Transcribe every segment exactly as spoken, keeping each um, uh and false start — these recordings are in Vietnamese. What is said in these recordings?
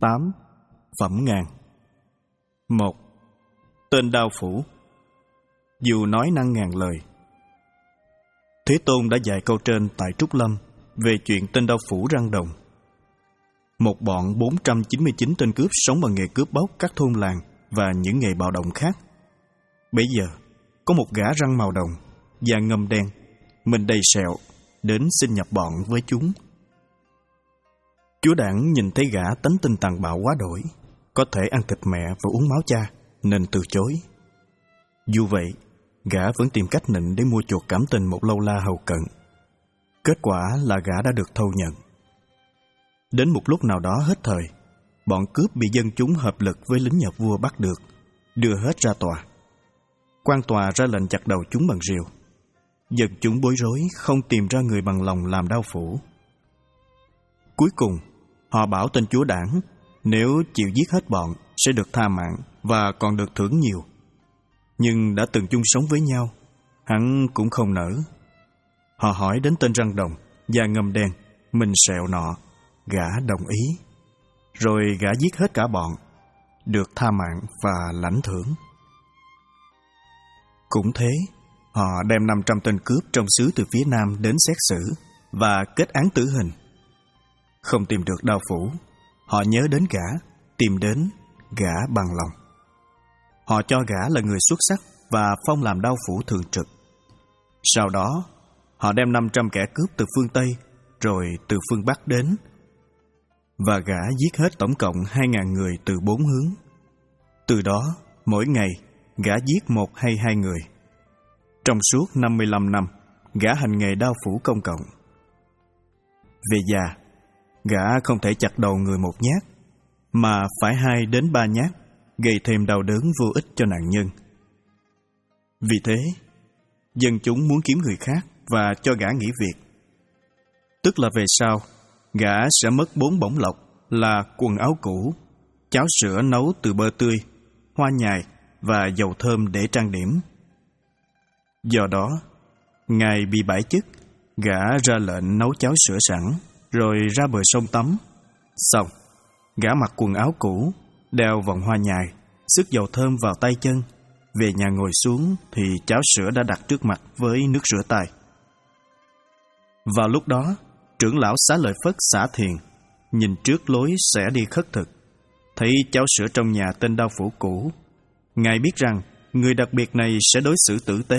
tám. Phẩm ngàn. Một. Tên Đao Phủ. Dù nói năng ngàn lời. Thế Tôn đã dạy câu trên tại Trúc Lâm về chuyện tên Đao Phủ răng đồng. Một bọn bốn trăm chín mươi chín tên cướp sống bằng nghề cướp bóc các thôn làng và những nghề bạo động khác. Bấy giờ, có một gã răng màu đồng, da ngâm đen, mình đầy sẹo, đến xin nhập bọn với chúng. Chúa Đảng nhìn thấy gã tánh tình tàn bạo quá đổi, có thể ăn thịt mẹ và uống máu cha, nên từ chối. Dù vậy, gã vẫn tìm cách nịnh để mua chuộc cảm tình một lâu la hầu cận. Kết quả là gã đã được thâu nhận. Đến một lúc nào đó hết thời, bọn cướp bị dân chúng hợp lực với lính nhà vua bắt được, đưa hết ra tòa. Quan tòa ra lệnh chặt đầu chúng bằng rìu. Dân chúng bối rối không tìm ra người bằng lòng làm Đao Phủ. Cuối cùng, họ bảo tên chúa Đảng nếu chịu giết hết bọn sẽ được tha mạng và còn được thưởng nhiều. Nhưng đã từng chung sống với nhau, hắn cũng không nỡ. Họ hỏi đến tên răng đồng, da ngâm đen, mình sẹo nọ, gã đồng ý. Rồi gã giết hết cả bọn, được tha mạng và lãnh thưởng. Cũng thế, họ đem năm trăm tên cướp trong xứ từ phía Nam đến xét xử và kết án tử hình. Không tìm được Đao Phủ, họ nhớ đến gã, tìm đến gã bằng lòng. Họ cho gã là người xuất sắc và phong làm Đao Phủ thường trực. Sau đó, họ đem năm trăm kẻ cướp từ phương Tây rồi từ phương Bắc đến, và gã giết hết tổng cộng hai ngàn người từ bốn hướng. Từ đó, mỗi ngày, gã giết một hay hai người. Trong suốt năm mươi lăm năm, gã hành nghề Đao Phủ công cộng. Về già, gã không thể chặt đầu người một nhát, mà phải hai đến ba nhát, gây thêm đau đớn vô ích cho nạn nhân. Vì thế, dân chúng muốn kiếm người khác và cho gã nghỉ việc. Tức là về sau, gã sẽ mất bốn bổng lộc là quần áo cũ, cháo sữa nấu từ bơ tươi, hoa nhài và dầu thơm để trang điểm. Do đó, ngày bị bãi chức, gã ra lệnh nấu cháo sữa sẵn, rồi ra bờ sông tắm. Xong, gã mặc quần áo cũ, đeo vòng hoa nhài, xức dầu thơm vào tay chân. Về nhà ngồi xuống thì cháo sữa đã đặt trước mặt với nước rửa tay. Vào lúc đó, trưởng lão Xá Lợi Phất xả thiền, nhìn trước lối sẽ đi khất thực, thấy cháo sữa trong nhà tên Đao Phủ cũ. Ngài biết rằng người đặc biệt này sẽ đối xử tử tế.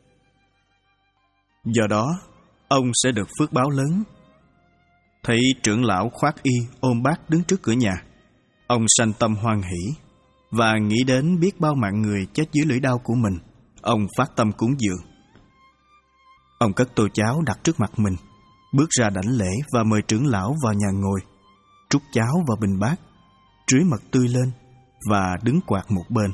Do đó, ông sẽ được phước báo lớn. Thấy trưởng lão khoác y ôm bát đứng trước cửa nhà, ông sanh tâm hoan hỷ và nghĩ đến biết bao mạng người chết dưới lưỡi đao của mình. Ông phát tâm cúng dường. Ông cất tô cháo đặt trước mặt mình, bước ra đảnh lễ và mời trưởng lão vào nhà ngồi, trút cháo vào bình bát, trưới mật tươi lên và đứng quạt một bên.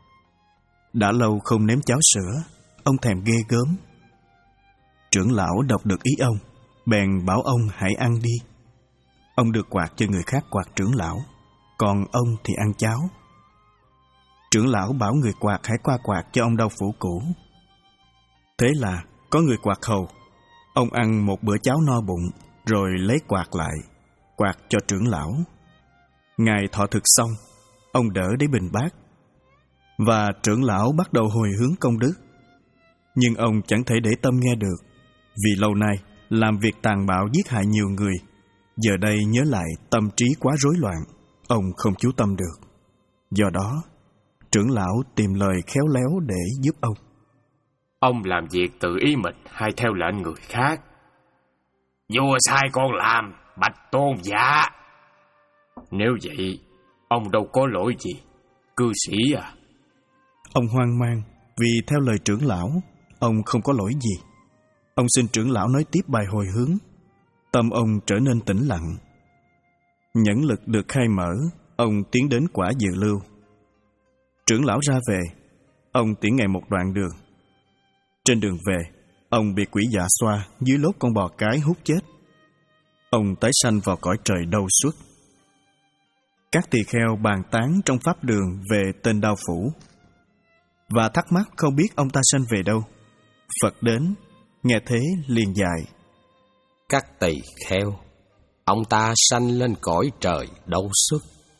Đã lâu không nếm cháo sữa, ông thèm ghê gớm. Trưởng lão đọc được ý ông, bèn bảo ông hãy ăn đi. Ông được quạt cho người khác quạt trưởng lão, còn ông thì ăn cháo. Trưởng lão bảo người quạt hãy qua quạt cho ông Đao Phủ cũ. Thế là có người quạt hầu. Ông ăn một bữa cháo no bụng, rồi lấy quạt lại, quạt cho trưởng lão. Ngài thọ thực xong, ông đỡ lấy bình bát, và trưởng lão bắt đầu hồi hướng công đức. Nhưng ông chẳng thể để tâm nghe được, vì lâu nay làm việc tàn bạo giết hại nhiều người. Giờ đây nhớ lại tâm trí quá rối loạn, ông không chú tâm được. Do đó, trưởng lão tìm lời khéo léo để giúp ông. Ông làm việc tự ý mình hay theo lệnh người khác? Vua sai con làm, bạch tôn dạ. Nếu vậy, ông đâu có lỗi gì, cư sĩ à. Ông hoang mang vì theo lời trưởng lão, ông không có lỗi gì. Ông xin trưởng lão nói tiếp bài hồi hướng. Tâm ông trở nên tĩnh lặng. Nhẫn lực được khai mở, ông tiến đến quả dự lưu. Trưởng lão ra về, ông tiễn Ngài một đoạn đường. Trên đường về, ông bị quỷ dạ xoa dưới lốt con bò cái hút chết. Ông tái sanh vào cõi trời đau suốt. Các tỳ kheo bàn tán trong pháp đường về tên Đao Phủ, và thắc mắc không biết ông ta sanh về đâu. Phật đến, nghe thế liền dạy: Các tỳ kheo, ông ta sanh lên cõi trời đau xuất,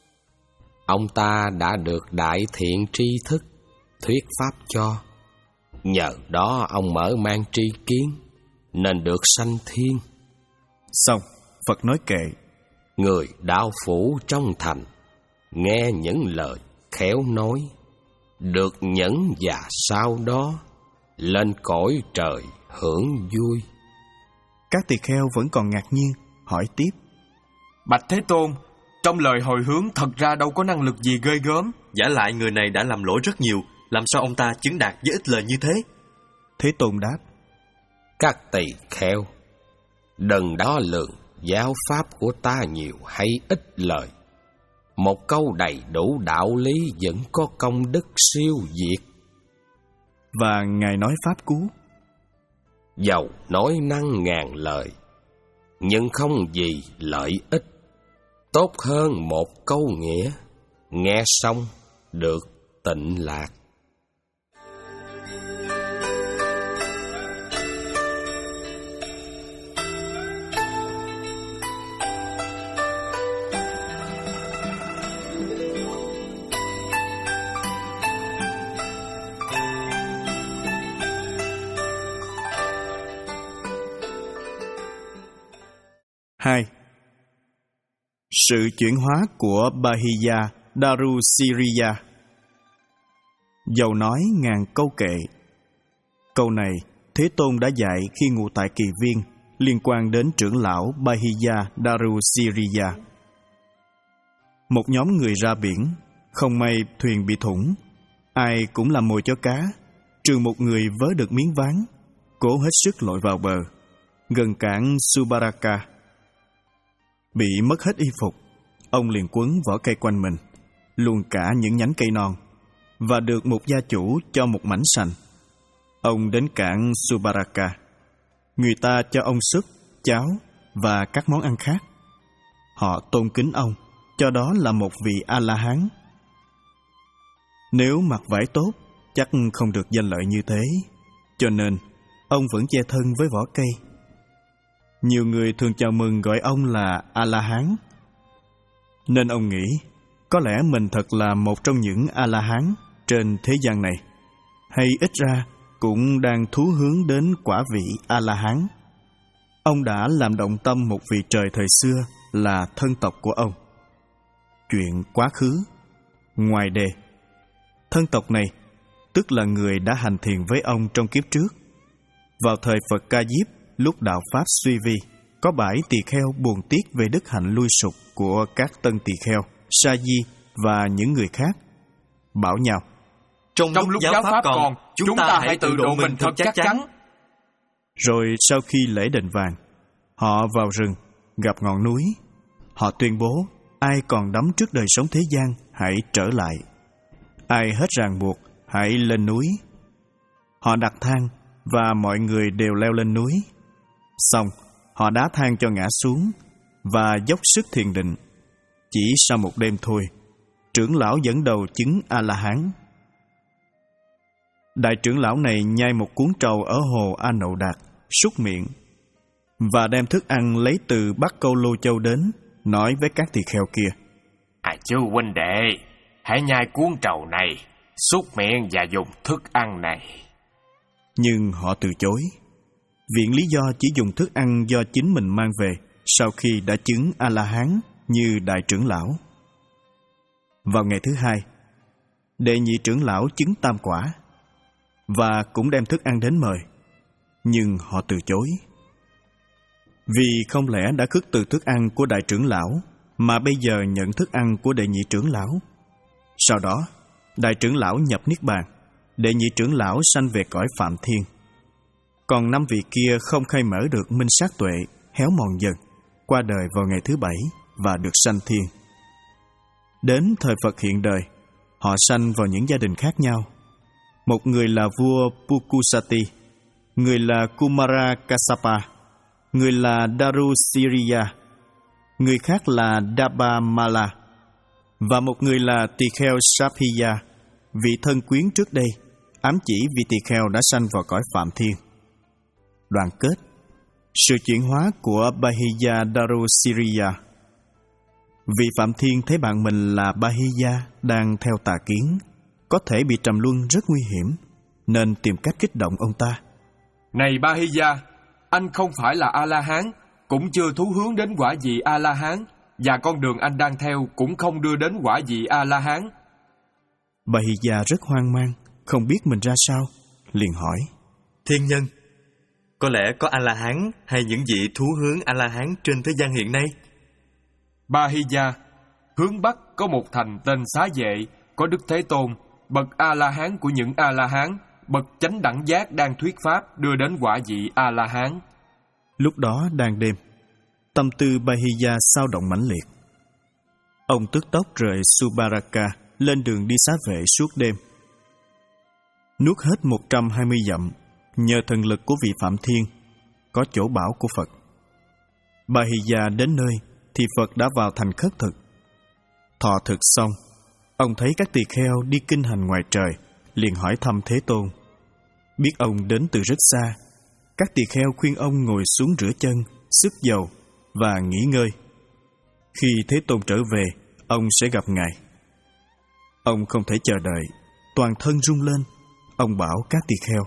ông ta đã được đại thiện tri thức thuyết pháp cho. Nhờ đó ông mở mang tri kiến, nên được sanh thiên. Xong, Phật nói kệ: Người đạo phủ trong thành, nghe những lời khéo nói, được nhẫn và sau đó lên cõi trời hưởng vui. Các tỳ kheo vẫn còn ngạc nhiên, hỏi tiếp: Bạch Thế Tôn, trong lời hồi hướng thật ra đâu có năng lực gì ghê gớm. Giả lại người này đã làm lỗi rất nhiều, làm sao ông ta chứng đạt với ít lời như thế? Thế Tôn đáp: Các tỳ kheo, đừng đo lường giáo pháp của ta nhiều hay ít lời. Một câu đầy đủ đạo lý vẫn có công đức siêu việt. Và Ngài nói pháp cú: Dầu nói năng ngàn lời, nhưng không gì lợi ích. Tốt hơn một câu nghĩa, nghe xong được tịnh lạc. Hai. Sự chuyển hóa của Bahiya Darusiriya. Dầu nói ngàn câu kệ. Câu này Thế Tôn đã dạy khi ngụ tại Kỳ Viên, liên quan đến trưởng lão Bahiya Darusiriya. Một nhóm người ra biển, không may thuyền bị thủng, ai cũng làm mồi cho cá, trừ một người vớ được miếng ván, cố hết sức lội vào bờ, gần cảng Subaraka. Bị mất hết y phục, ông liền quấn vỏ cây quanh mình, luôn cả những nhánh cây non, và được một gia chủ cho một mảnh sành. Ông đến cảng Subaraka. Người ta cho ông súp, cháo và các món ăn khác. Họ tôn kính ông, cho đó là một vị A-la-hán. Nếu mặc vải tốt, chắc không được danh lợi như thế, cho nên ông vẫn che thân với vỏ cây. Nhiều người thường chào mừng gọi ông là A-la-hán. Nên ông nghĩ, có lẽ mình thật là một trong những A-la-hán trên thế gian này, hay ít ra cũng đang thú hướng đến quả vị A-la-hán. Ông đã làm động tâm một vị trời thời xưa là thân tộc của ông. Chuyện quá khứ. Ngoài đề, thân tộc này tức là người đã hành thiền với ông trong kiếp trước. Vào thời Phật Ca Diếp, lúc đạo Pháp suy vi, có bãi tỳ kheo buồn tiếc về đức hạnh lui sụp của các tân tỳ kheo, sa di và những người khác, bảo nhau: Trong, Trong lúc giáo Pháp còn, chúng, chúng ta hãy tự độ mình thật chắc chắn. Rồi sau khi lễ đền vàng, họ vào rừng, gặp ngọn núi. Họ tuyên bố, ai còn đắm trước đời sống thế gian, hãy trở lại. Ai hết ràng buộc, hãy lên núi. Họ đặt thang, và mọi người đều leo lên núi. Xong, họ đá thang cho ngã xuống, và dốc sức thiền định. Chỉ sau một đêm thôi, trưởng lão dẫn đầu chứng A-la-hán. Đại trưởng lão này nhai một cuốn trầu ở hồ A Nậu Đạt, súc miệng, và đem thức ăn lấy từ Bắc Câu Lô Châu đến, nói với các tỳ kheo kia: À chú huynh đệ, hãy nhai cuốn trầu này, súc miệng và dùng thức ăn này. Nhưng họ từ chối. Viện lý do chỉ dùng thức ăn do chính mình mang về sau khi đã chứng A-la-hán như đại trưởng lão. Vào ngày thứ hai, đệ nhị trưởng lão chứng tam quả, và cũng đem thức ăn đến mời, nhưng họ từ chối. Vì không lẽ đã khước từ thức ăn của đại trưởng lão, mà bây giờ nhận thức ăn của đệ nhị trưởng lão. Sau đó, đại trưởng lão nhập niết bàn, đệ nhị trưởng lão sanh về cõi Phạm Thiên. Còn năm vị kia không khai mở được minh sát tuệ, héo mòn dần, qua đời vào ngày thứ bảy và được sanh thiên. Đến thời Phật hiện đời, họ sanh vào những gia đình khác nhau. Một người là vua Pukusati, người là Kumara Kassapa, người là Darusiriya, người khác là Dabamala, và một người là tỳ kheo Sapiya, vị thân quyến trước đây, ám chỉ vị tỳ kheo đã sanh vào cõi Phạm Thiên. Đoạn kết, sự chuyển hóa của Bahiya Darusiriya. Vị Phạm Thiên thấy bạn mình là Bahiya đang theo tà kiến, có thể bị trầm luân rất nguy hiểm, nên tìm cách kích động ông ta. Này Bahiya, anh không phải là A-la-hán, cũng chưa thú hướng đến quả vị A-la-hán, và con đường anh đang theo cũng không đưa đến quả vị A-la-hán. Bahiya rất hoang mang, không biết mình ra sao, liền hỏi: Thiên nhân, có lẽ có A-la-hán hay những vị thú hướng A-la-hán trên thế gian hiện nay? Bahiya, hướng Bắc có một thành tên Xá Vệ, có Đức Thế Tôn, bậc A-la-hán của những A-la-hán, bậc chánh đẳng giác đang thuyết pháp đưa đến quả vị A-la-hán. Lúc đó đang đêm, tâm tư Bahiya xao động mãnh liệt. Ông tức tốc rời Subaraka lên đường đi xá vệ suốt đêm. Nuốt hết một trăm hai mươi dặm, nhờ thần lực của vị Phạm Thiên, có chỗ bảo của Phật. Bahiya đến nơi thì Phật đã vào thành khất thực. Thọ thực xong, ông thấy các tỳ kheo đi kinh hành ngoài trời, liền hỏi thăm Thế Tôn. Biết ông đến từ rất xa, các tỳ kheo khuyên ông ngồi xuống rửa chân, xức dầu và nghỉ ngơi. Khi Thế Tôn trở về, ông sẽ gặp Ngài. Ông không thể chờ đợi, toàn thân rung lên. Ông bảo các tỳ kheo: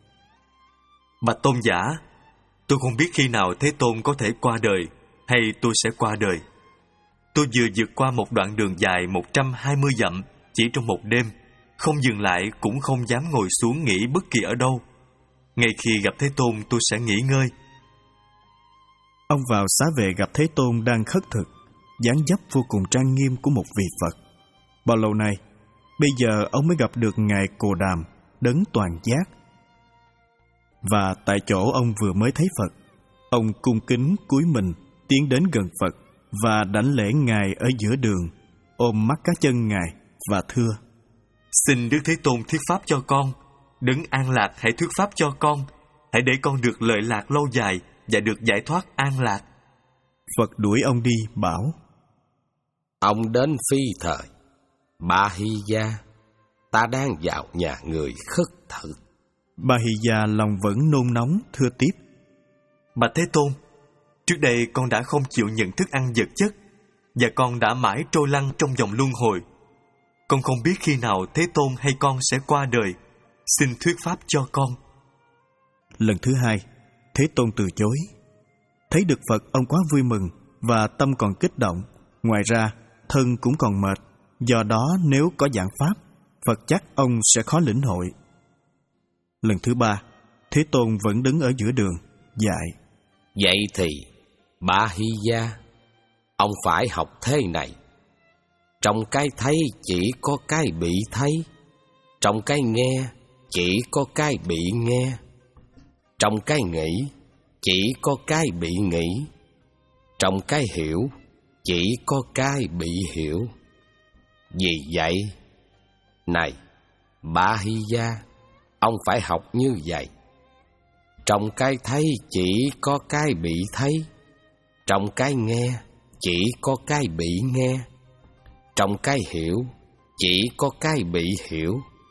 Bạch tôn giả, tôi không biết khi nào Thế Tôn có thể qua đời, hay tôi sẽ qua đời. Tôi vừa vượt qua một đoạn đường dài một trăm hai mươi dặm chỉ trong một đêm, không dừng lại cũng không dám ngồi xuống nghỉ bất kỳ ở đâu. Ngay khi gặp Thế Tôn tôi sẽ nghỉ ngơi. Ông vào xá vệ gặp Thế Tôn đang khất thực, dáng dấp vô cùng trang nghiêm của một vị Phật. Bao lâu nay, bây giờ ông mới gặp được Ngài Cồ Đàm, đấng toàn giác. Và tại chỗ ông vừa mới thấy Phật, ông cung kính cúi mình tiến đến gần Phật và đảnh lễ Ngài ở giữa đường, ôm mắt cá chân Ngài và thưa: Xin Đức Thế Tôn thuyết pháp cho con, đấng an lạc hãy thuyết pháp cho con, hãy để con được lợi lạc lâu dài và được giải thoát an lạc. Phật đuổi ông đi, bảo: Ông đến phi thời. Bahiya, ta đang vào nhà người khất thực. Bahiya lòng vẫn nôn nóng, thưa tiếp: Bạch Thế Tôn, trước đây con đã không chịu nhận thức ăn vật chất, và con đã mãi trôi lăn trong vòng luân hồi. Con không biết khi nào Thế Tôn hay con sẽ qua đời. Xin thuyết pháp cho con. Lần thứ hai, Thế Tôn từ chối. Thấy được Phật, ông quá vui mừng và tâm còn kích động. Ngoài ra, thân cũng còn mệt. Do đó nếu có giảng pháp, Phật chắc ông sẽ khó lĩnh hội. Lần thứ ba, Thế Tôn vẫn đứng ở giữa đường, dạy: Vậy thì, Bahiya, ông phải học thế này. Trong cái thấy chỉ có cái bị thấy, trong cái nghe chỉ có cái bị nghe, trong cái nghĩ chỉ có cái bị nghĩ, trong cái hiểu chỉ có cái bị hiểu. Vì vậy, này Bahiya, ông phải học như vậy. Trong cái thấy chỉ có cái bị thấy, trong cái nghe chỉ có cái bị nghe, trong cái hiểu chỉ có cái bị hiểu.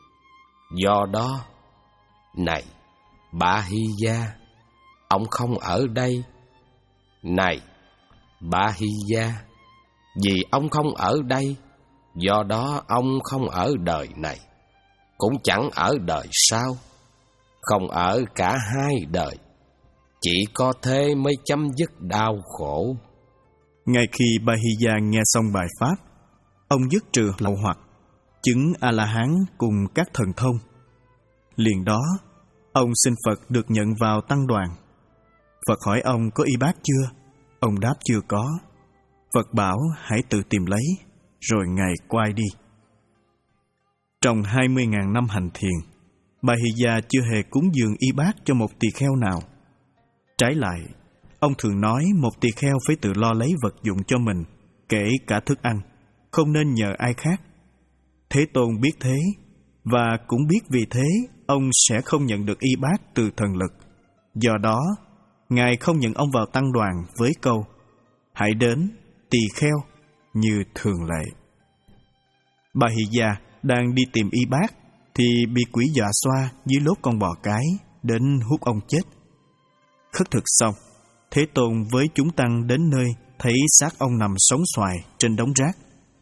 Do đó, này Bahiya, ông không ở đây. Này Bahiya, vì ông không ở đây, do đó ông không ở đời này, cũng chẳng ở đời sau, không ở cả hai đời. Chỉ có thế mới chấm dứt đau khổ. Ngay khi Bahiya nghe xong bài pháp, ông dứt trừ lậu hoặc, chứng A-la-hán cùng các thần thông. Liền đó, ông xin Phật được nhận vào tăng đoàn. Phật hỏi ông có y bát chưa? Ông đáp chưa có. Phật bảo hãy tự tìm lấy, rồi Ngài quay đi. Trong hai mươi nghìn năm hành thiền, Bahiya chưa hề cúng dường y bát cho một tỳ kheo nào. Trái lại, ông thường nói một tỳ kheo phải tự lo lấy vật dụng cho mình, kể cả thức ăn, không nên nhờ ai khác. Thế Tôn biết thế, và cũng biết vì thế ông sẽ không nhận được y bát từ thần lực. Do đó, Ngài không nhận ông vào tăng đoàn với câu: hãy đến, tỳ kheo, như thường lệ. Bahiya đang đi tìm y bát thì bị quỷ dọa xoa dưới lốt con bò cái, đến hút ông chết. Khất thực xong, Thế Tôn với chúng tăng đến nơi thấy xác ông nằm sống xoài trên đống rác.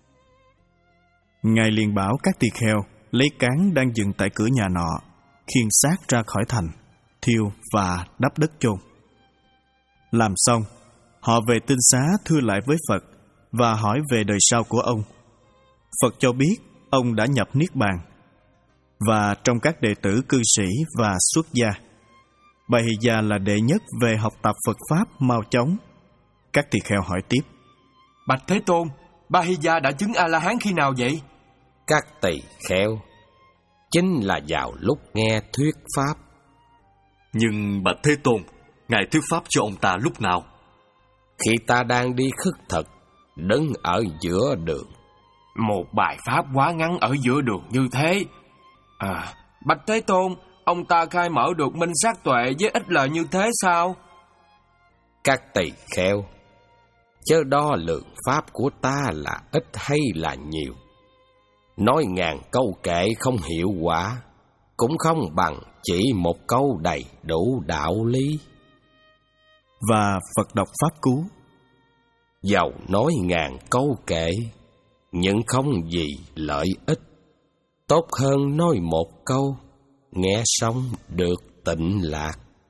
Ngài liền bảo các tỳ kheo lấy cán đang dựng tại cửa nhà nọ, khiêng xác ra khỏi thành, thiêu và đắp đất chôn. Làm xong, họ về tinh xá thưa lại với Phật và hỏi về đời sau của ông. Phật cho biết ông đã nhập Niết Bàn. Và trong các đệ tử cư sĩ và xuất gia, Bà Hy Gia là đệ nhất về học tập Phật Pháp mau chóng. Các tỳ kheo hỏi tiếp: Bạch Thế Tôn, Ba Hy Gia đã chứng A-la-hán khi nào vậy? Các tỳ kheo: chính là vào lúc nghe thuyết Pháp. Nhưng Bạch Thế Tôn, Ngài thuyết Pháp cho ông ta lúc nào? Khi ta đang đi khất thực, đứng ở giữa đường. Một bài Pháp quá ngắn ở giữa đường như thế. À, Bạch Thế Tôn, ông ta khai mở được minh sát tuệ với ít lời như thế sao? Các tỳ kheo: chớ đo lượng Pháp của ta là ít hay là nhiều. Nói ngàn câu kệ không hiệu quả, cũng không bằng chỉ một câu đầy đủ đạo lý. Và Phật đọc Pháp Cú: dầu nói ngàn câu kệ, nhưng không gì lợi ích. Tốt hơn nói một câu, nghe xong được tịnh lạc.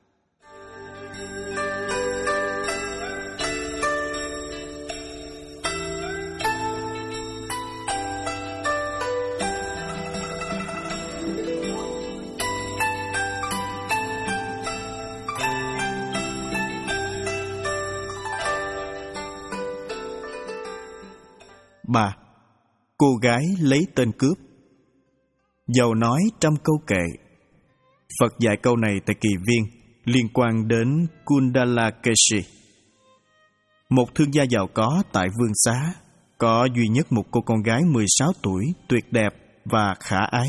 Ba. Cô gái lấy tên cướp. Dầu nói trăm câu kệ. Phật dạy câu này tại kỳ viên liên quan đến Kundalakeshi, một thương gia giàu có tại Vương Xá, có duy nhất một cô con gái mười sáu tuổi tuyệt đẹp và khả ái.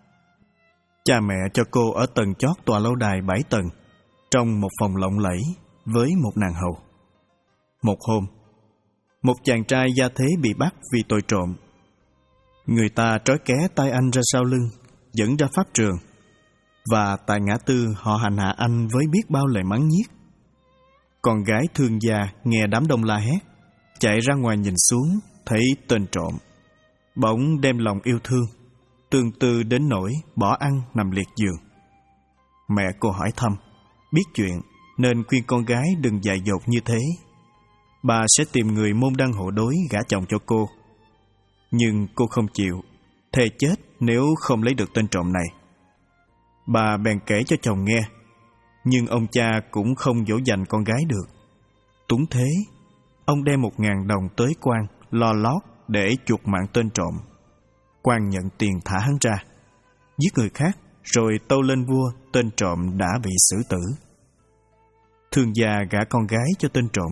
Cha mẹ cho cô ở tầng chót tòa lâu đài bảy tầng, trong một phòng lộng lẫy với một nàng hầu. Một hôm, một chàng trai gia thế bị bắt vì tội trộm. Người ta trói ké tay anh ra sau lưng, dẫn ra pháp trường, và tại ngã tư họ hành hạ anh với biết bao lời mắng nhiếc. Con gái thương gia nghe đám đông la hét, chạy ra ngoài nhìn xuống, thấy tên trộm, bỗng đem lòng yêu thương, tương tư đến nỗi bỏ ăn nằm liệt giường. Mẹ cô hỏi thăm, biết chuyện nên khuyên con gái đừng dại dột như thế. Bà sẽ tìm người môn đăng hộ đối gả chồng cho cô. Nhưng cô không chịu, thề chết nếu không lấy được tên trộm này. Bà bèn kể cho chồng nghe, nhưng ông cha cũng không dỗ dành con gái được. Túng thế, ông đem một ngàn đồng tới quan lo lót để chuộc mạng tên trộm. Quan nhận tiền thả hắn ra, giết người khác rồi tâu lên vua tên trộm đã bị xử tử. Thương gia gả con gái cho tên trộm.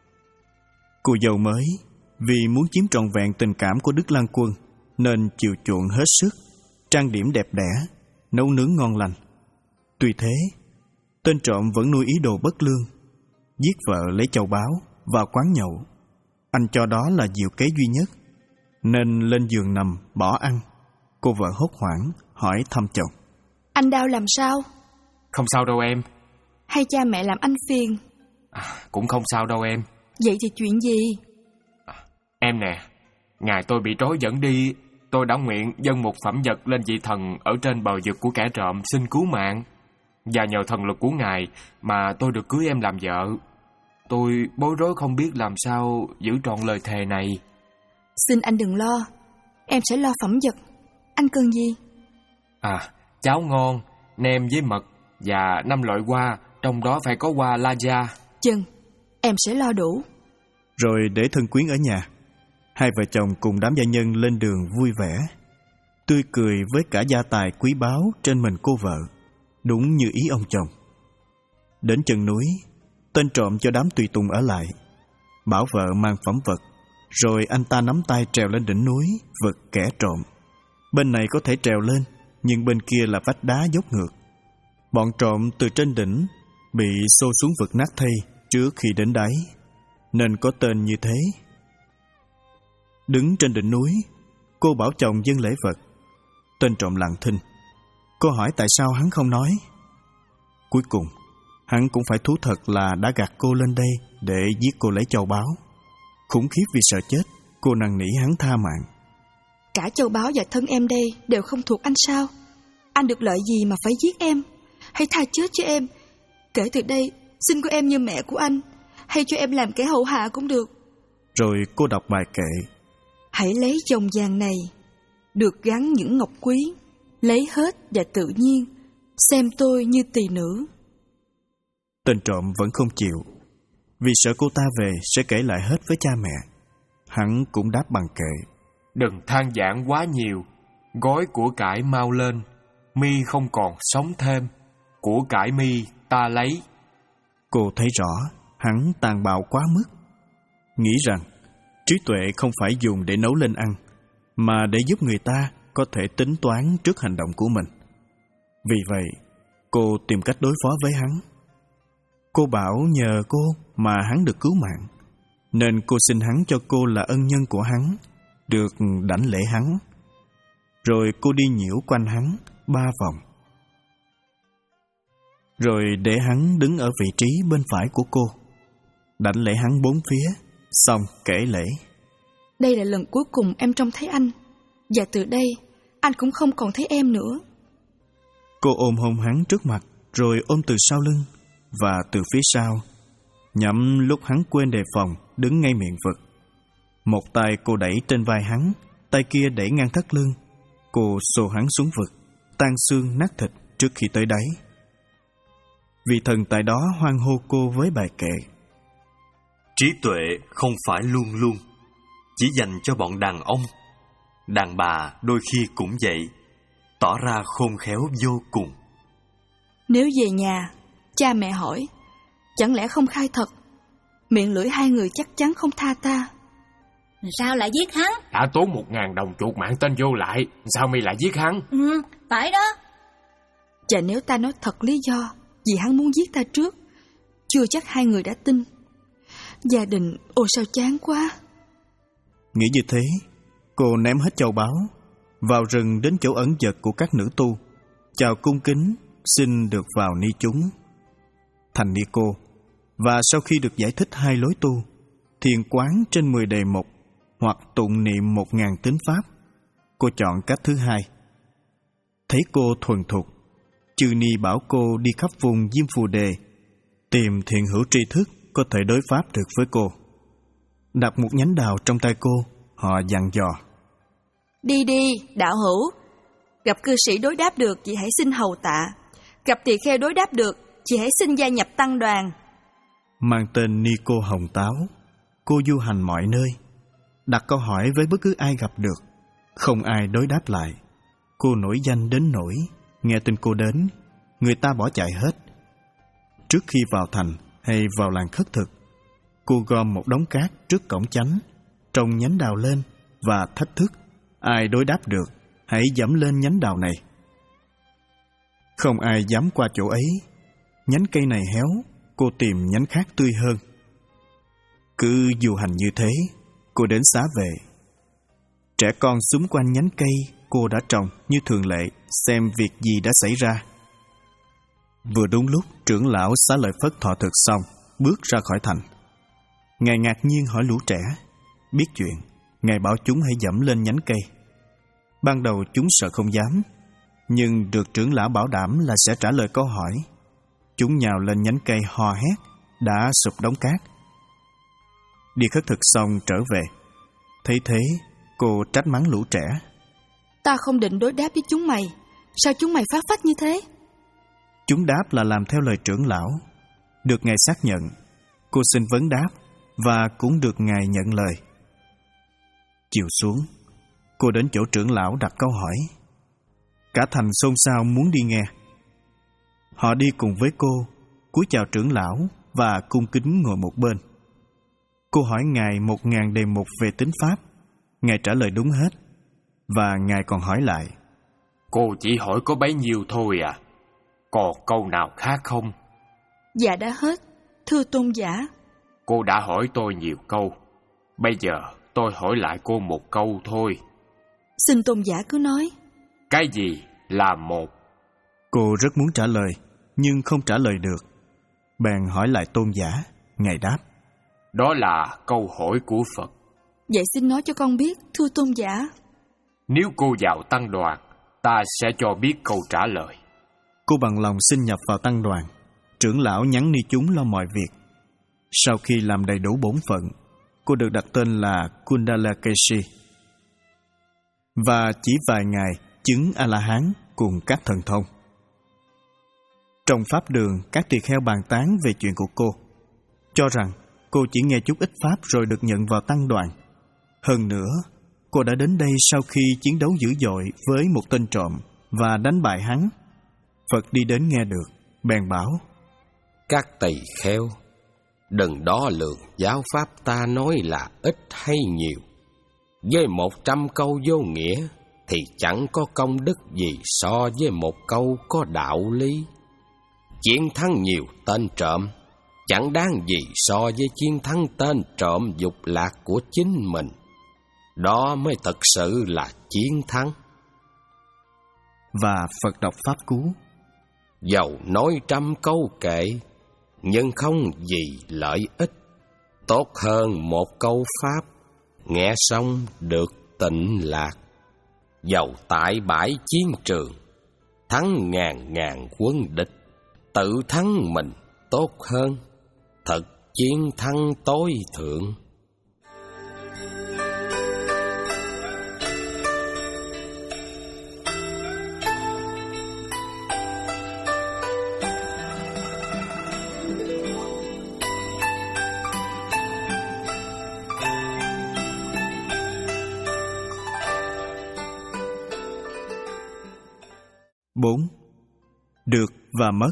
Cô dâu mới vì muốn chiếm trọn vẹn tình cảm của Đức Lăng Quân nên chiều chuộng hết sức, trang điểm đẹp đẽ, nấu nướng ngon lành. Tuy thế, tên trộm vẫn nuôi ý đồ bất lương, giết vợ lấy châu báu, vào quán nhậu. Anh cho đó là diệu kế duy nhất, nên lên giường nằm bỏ ăn. Cô vợ hốt hoảng hỏi thăm chồng: Anh Đao làm sao? Không sao đâu em. Hay cha mẹ làm anh phiền? À, cũng không sao đâu em. Vậy thì chuyện gì? À, em nè, ngày tôi bị trói dẫn đi, tôi đã nguyện dâng một phẩm vật lên vị thần ở trên bờ vực của kẻ trộm xin cứu mạng. Và nhờ thần lực của ngài mà tôi được cưới em làm vợ. Tôi bối rối không biết làm sao giữ trọn lời thề này. Xin anh đừng lo, em sẽ lo phẩm vật. Anh cần gì? À, cháo ngon, nem với mật và năm loại hoa, trong đó phải có hoa la gia. Chừng, em sẽ lo đủ. Rồi để thân quyến ở nhà, hai vợ chồng cùng đám gia nhân lên đường vui vẻ, tươi cười với cả gia tài quý báu trên mình cô vợ, đúng như ý ông chồng. Đến chân núi, tên trộm cho đám tùy tùng ở lại, bảo vợ mang phẩm vật, rồi anh ta nắm tay trèo lên đỉnh núi vực kẻ trộm. Bên này có thể trèo lên, nhưng bên kia là vách đá dốc ngược. Bọn trộm từ trên đỉnh bị xô xuống vực nát thây trước khi đến đáy, nên có tên như thế. Đứng trên đỉnh núi, cô bảo chồng dâng lễ vật. Tên trộm lặng thinh. Cô hỏi tại sao hắn không nói. Cuối cùng, hắn cũng phải thú thật là đã gạt cô lên đây để giết cô lấy châu báu. Khủng khiếp vì sợ chết, cô năn nỉ hắn tha mạng. Cả châu báu và thân em đây đều không thuộc anh sao? Anh được lợi gì mà phải giết em? Hãy tha chết cho em. Kể từ đây, xin của em như mẹ của anh, hay cho em làm kẻ hầu hạ cũng được. Rồi cô đọc bài kệ. Hãy lấy chồng vàng này, được gắn những ngọc quý, lấy hết và tự nhiên, xem tôi như tỳ nữ. Tên trộm vẫn không chịu, vì sợ cô ta về sẽ kể lại hết với cha mẹ. Hắn cũng đáp bằng kệ. Đừng than vãn quá nhiều, gói của cải mau lên, mi không còn sống thêm, của cải mi ta lấy. Cô thấy rõ hắn tàn bạo quá mức, nghĩ rằng trí tuệ không phải dùng để nấu lên ăn, mà để giúp người ta có thể tính toán trước hành động của mình. Vì vậy, cô tìm cách đối phó với hắn. Cô bảo nhờ cô mà hắn được cứu mạng, nên cô xin hắn cho cô là ân nhân của hắn, được đảnh lễ hắn. Rồi cô đi nhiễu quanh hắn ba vòng, rồi để hắn đứng ở vị trí bên phải của cô, đảnh lễ hắn bốn phía, xong kể lễ. Đây là lần cuối cùng em trông thấy anh, và từ đây anh cũng không còn thấy em nữa. Cô ôm hôn hắn trước mặt, rồi ôm từ sau lưng và từ phía sau, nhằm lúc hắn quên đề phòng, đứng ngay miệng vực. Một tay cô đẩy trên vai hắn, tay kia đẩy ngang thắt lưng. Cô xô hắn xuống vực, tan xương nát thịt trước khi tới đáy. Vị thần tại đó hoan hô cô với bài kệ. Trí tuệ không phải luôn luôn chỉ dành cho bọn đàn ông. Đàn bà đôi khi cũng vậy, tỏ ra khôn khéo vô cùng. Nếu về nhà, cha mẹ hỏi, chẳng lẽ không khai thật, miệng lưỡi hai người chắc chắn không tha ta. Sao lại giết hắn? Đã tốn một ngàn đồng chuột mạng tên vô lại, sao mi lại giết hắn? Ừ, phải đó. Và nếu ta nói thật lý do vì hắn muốn giết ta trước, chưa chắc hai người đã tin. Gia đình, ôi sao chán quá. Nghĩ như thế, cô ném hết châu báu, vào rừng đến chỗ ẩn dật của các nữ tu, chào cung kính, xin được vào ni chúng. Thành ni cô, và sau khi được giải thích hai lối tu, thiền quán trên mười đề mục, hoặc tụng niệm một ngàn tín pháp, cô chọn cách thứ hai. Thấy cô thuần thục, chư ni bảo cô đi khắp vùng Diêm Phù Đề, tìm thiện hữu tri thức có thể đối pháp được với cô. Đặt một nhánh đào trong tay cô, họ dặn dò. Đi đi, đạo hữu. Gặp cư sĩ đối đáp được, chị hãy xin hầu tạ. Gặp tỳ kheo đối đáp được, chị hãy xin gia nhập tăng đoàn. Mang tên Ni Cô Hồng Táo, cô du hành mọi nơi, đặt câu hỏi với bất cứ ai gặp được. Không ai đối đáp lại. Cô nổi danh đến nỗi nghe tin cô đến, người ta bỏ chạy hết. Trước khi vào thành hay vào làng khất thực, cô gom một đống cát trước cổng chánh, trồng nhánh đào lên và thách thức ai đối đáp được hãy dẫm lên nhánh đào này. Không ai dám qua chỗ ấy. Nhánh cây này héo, cô tìm nhánh khác tươi hơn. Cứ du hành như thế, cô đến xá về. Trẻ con xúm quanh nhánh cây cô đã trồng như thường lệ, xem việc gì đã xảy ra. Vừa đúng lúc trưởng lão xá lợi Phất thọ thực xong, bước ra khỏi thành. Ngài ngạc nhiên hỏi lũ trẻ. Biết chuyện, Ngài bảo chúng hãy dẫm lên nhánh cây. Ban đầu chúng sợ không dám, nhưng được trưởng lão bảo đảm là sẽ trả lời câu hỏi. Chúng nhào lên nhánh cây hò hét, đã sụp đống cát. Đi khất thực xong trở về. Thấy thế, cô trách mắng lũ trẻ. Ta không định đối đáp với chúng mày, sao chúng mày phá phách như thế? Chúng đáp là làm theo lời trưởng lão. Được Ngài xác nhận, cô xin vấn đáp và cũng được Ngài nhận lời. Chiều xuống, cô đến chỗ trưởng lão đặt câu hỏi. Cả thành xôn xao muốn đi nghe. Họ đi cùng với cô, cúi chào trưởng lão và cung kính ngồi một bên. Cô hỏi Ngài một ngàn đề mục về tín pháp. Ngài trả lời đúng hết. Và Ngài còn hỏi lại. Cô chỉ hỏi có bấy nhiêu thôi à? Còn câu nào khác không? Dạ đã hết, thưa tôn giả. Cô đã hỏi tôi nhiều câu. Bây giờ tôi hỏi lại cô một câu thôi. Xin tôn giả cứ nói. Cái gì là một? Cô rất muốn trả lời, nhưng không trả lời được. Bèn hỏi lại tôn giả. Ngài đáp. Đó là câu hỏi của Phật. Vậy xin nói cho con biết, thưa tôn giả. Nếu cô vào tăng đoàn, ta sẽ cho biết câu trả lời. Cô bằng lòng xin nhập vào tăng đoàn. Trưởng lão nhắn ni chúng lo mọi việc. Sau khi làm đầy đủ bổn phận, cô được đặt tên là Kundalakesi. Và chỉ vài ngày chứng A-la-hán cùng các thần thông. Trong pháp đường, các tỳ kheo bàn tán về chuyện của cô, cho rằng cô chỉ nghe chút ít pháp rồi được nhận vào tăng đoàn. Hơn nữa, cô đã đến đây sau khi chiến đấu dữ dội với một tên trộm và đánh bại hắn. Phật đi đến nghe được, bèn bảo: Các tỳ kheo, đừng đo lường giáo pháp ta nói là ít hay nhiều. Với một trăm câu vô nghĩa thì chẳng có công đức gì so với một câu có đạo lý. Chiến thắng nhiều tên trộm chẳng đáng gì so với chiến thắng tên trộm dục lạc của chính mình. Đó mới thật sự là chiến thắng. Và Phật đọc pháp cú: Dầu nói trăm câu kệ, nhưng không gì lợi ích. Tốt hơn một câu pháp, nghe xong được tịnh lạc. Dầu tại bãi chiến trường, thắng ngàn ngàn quân địch, tự thắng mình tốt hơn, thật chiến thắng tối thượng. bốn. Được và mất.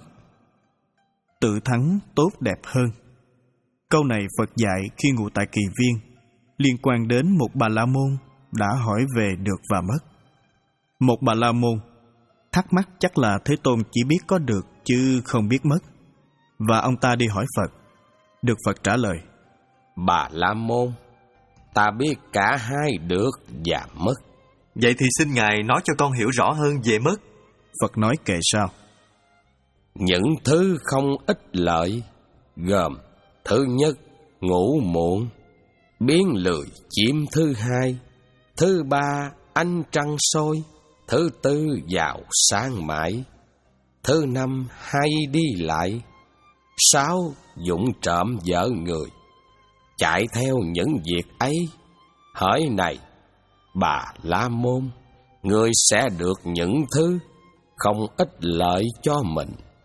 Tự thắng tốt đẹp hơn. Câu này Phật dạy khi ngụ tại Kỳ Viên, liên quan đến một Bà La Môn đã hỏi về được và mất. Một Bà La Môn thắc mắc chắc là Thế Tôn chỉ biết có được chứ không biết mất, và ông ta đi hỏi Phật. Được Phật trả lời: Bà La Môn, ta biết cả hai được và mất. Vậy thì xin Ngài nói cho con hiểu rõ hơn về mất. Phật nói kệ sau: Những thứ không ích lợi gồm: thứ nhất, ngủ muộn, biến lười chiếm; thứ hai, thứ ba, ánh trăng soi; thứ tư, giàu sang mãi; thứ năm, hay đi lại; sáu, dụng trộm vợ người. Chạy theo những việc ấy, hỡi này Bà La Môn, ngươi sẽ được những thứ không ích lợi cho mình.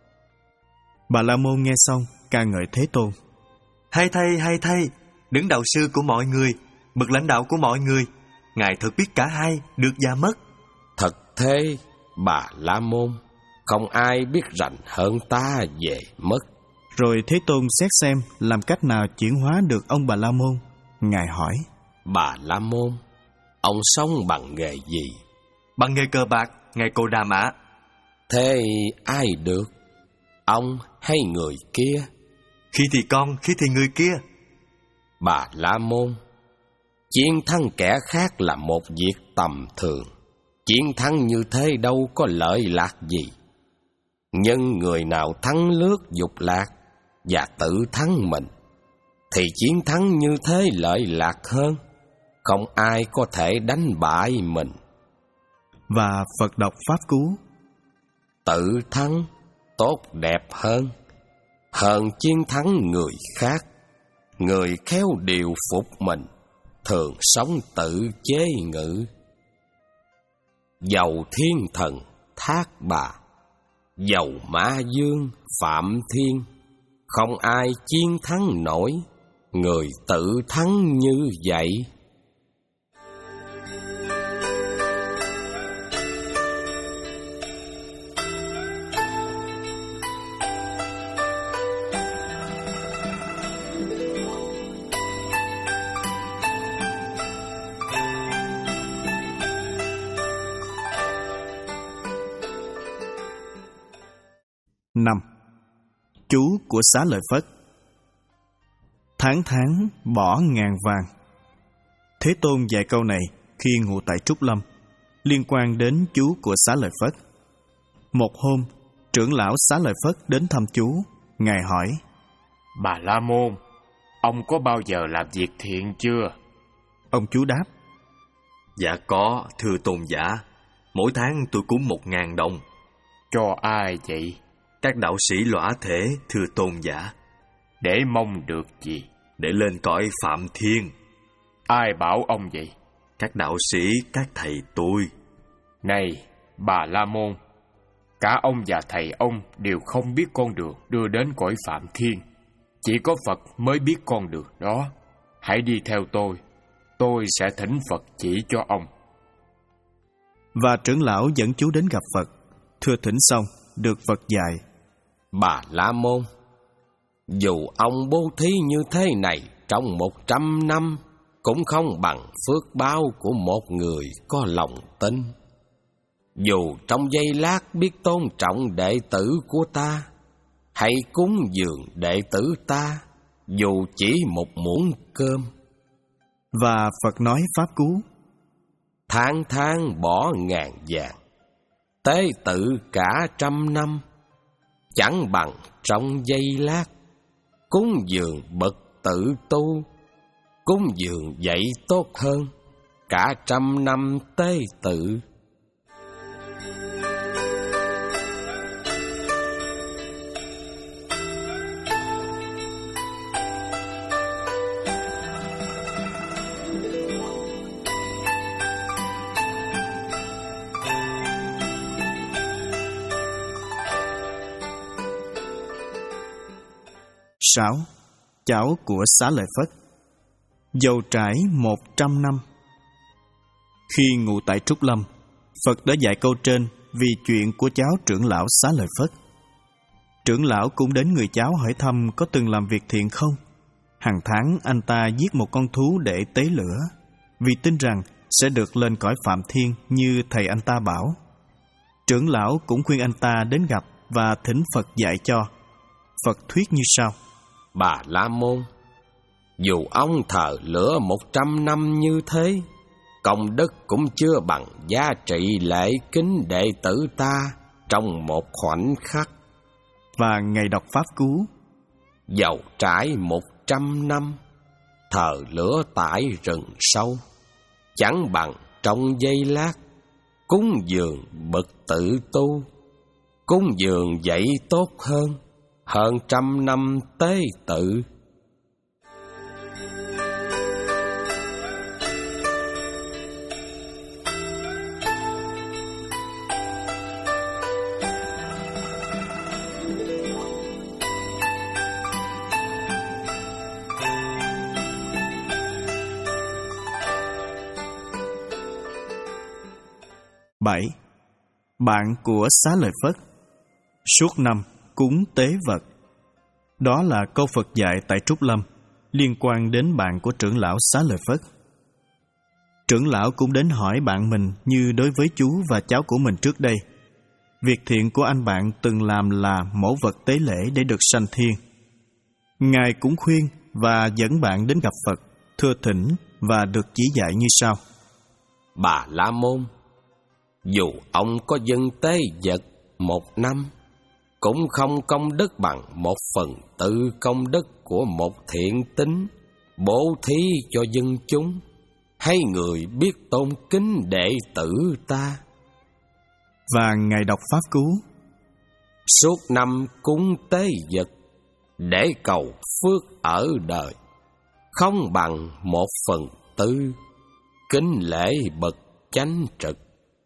Bà La Môn nghe xong ca ngợi Thế Tôn: Hay thay, hay thay, đứng đầu sư của mọi người, bậc lãnh đạo của mọi người, Ngài thật biết cả hai, được và mất. Thật thế, Bà La Môn, không ai biết rành hơn ta về mất. Rồi Thế Tôn xét xem làm cách nào chuyển hóa được ông Bà La Môn. Ngài hỏi: Bà La Môn, ông sống bằng nghề gì? Bằng nghề cờ bạc, Ngài Cô Đà Mã. Thế ai được, ông hay người kia? Khi thì con, khi thì người kia. Bà La Môn, chiến thắng kẻ khác là một việc tầm thường. Chiến thắng như thế đâu có lợi lạc gì. Nhưng người nào thắng lướt dục lạc và tự thắng mình, thì chiến thắng như thế lợi lạc hơn. Không ai có thể đánh bại mình. Và Phật đọc pháp cú: Tự thắng tốt đẹp hơn, hơn chiến thắng người khác. Người khéo điều phục mình, thường sống tự chế ngự. Dầu thiên thần Thác Bà, dầu ma dương Phạm Thiên, không ai chiến thắng nổi người tự thắng như vậy. năm. Chú của Xá Lợi Phất. Tháng tháng bỏ ngàn vàng. Thế Tôn dạy câu này khi ngụ tại Trúc Lâm, liên quan đến chú của Xá Lợi Phất. Một hôm, trưởng lão Xá Lợi Phất đến thăm chú. Ngài hỏi: Bà La Môn, ông có bao giờ làm việc thiện chưa? Ông chú đáp. Dạ có, thưa tôn giả. Mỗi tháng tôi cúng một ngàn đồng. Cho ai vậy? Các đạo sĩ lõa thể, thưa tôn giả. Để mong được gì? Để lên cõi Phạm Thiên. Ai bảo ông vậy? Các đạo sĩ, các thầy tôi. Này, Bà La Môn, cả ông và thầy ông đều không biết con đường đưa đến cõi Phạm Thiên. Chỉ có Phật mới biết con đường đó. Hãy đi theo tôi, tôi sẽ thỉnh Phật chỉ cho ông. Và trưởng lão dẫn chú đến gặp Phật. Thưa thỉnh xong, được Phật dạy. Bà La Môn, dù ông bố thí như thế này trong một trăm năm, cũng không bằng phước báo của một người có lòng tin. Dù trong giây lát biết tôn trọng đệ tử của ta, hãy cúng dường đệ tử ta, dù chỉ một muỗng cơm. Và Phật nói pháp cú. Tháng tháng bỏ ngàn vàng, tế tự cả trăm năm, chẳng bằng trong giây lát, cúng dường bậc tự tu, cúng dường vậy tốt hơn cả trăm năm tế tự. Sáu. Cháu của Xá Lợi Phất. Dầu trải một trăm năm. Khi ngụ tại Trúc Lâm, Phật đã dạy câu trên vì chuyện của cháu trưởng lão Xá Lợi Phất. Trưởng lão cũng đến người cháu hỏi thăm có từng làm việc thiện không. Hàng tháng anh ta giết một con thú để tế lửa, vì tin rằng sẽ được lên cõi Phạm Thiên như thầy anh ta bảo. Trưởng lão cũng khuyên anh ta đến gặp và thỉnh Phật dạy cho. Phật thuyết như sau. Bà La Môn, dù ông thờ lửa một trăm năm như thế, công đức cũng chưa bằng giá trị lễ kính đệ tử ta trong một khoảnh khắc. Và ngày đọc pháp cú. Dầu trải một trăm năm, thờ lửa tại rừng sâu, chẳng bằng trong giây lát, cúng dường bậc tự tu, cúng dường vậy tốt hơn hơn trăm năm tế tự. Bảy. Bạn của Xá Lợi Phất. Suốt năm cúng tế vật. Đó là câu Phật dạy tại Trúc Lâm liên quan đến bạn của trưởng lão Xá Lợi Phất. Trưởng lão cũng đến hỏi bạn mình như đối với chú và cháu của mình trước đây. Việc thiện của anh bạn từng làm là mẫu vật tế lễ để được sanh thiên. Ngài cũng khuyên và dẫn bạn đến gặp Phật, thưa thỉnh và được chỉ dạy như sau. Bà La Môn, dù ông có dâng tế vật một năm, cũng không công đức bằng một phần tư công đức của một thiện tín bố thí cho dân chúng hay người biết tôn kính đệ tử ta. Và Ngài đọc pháp cú. Suốt năm cúng tế vật để cầu phước ở đời, không bằng một phần tư kính lễ bậc chánh trực.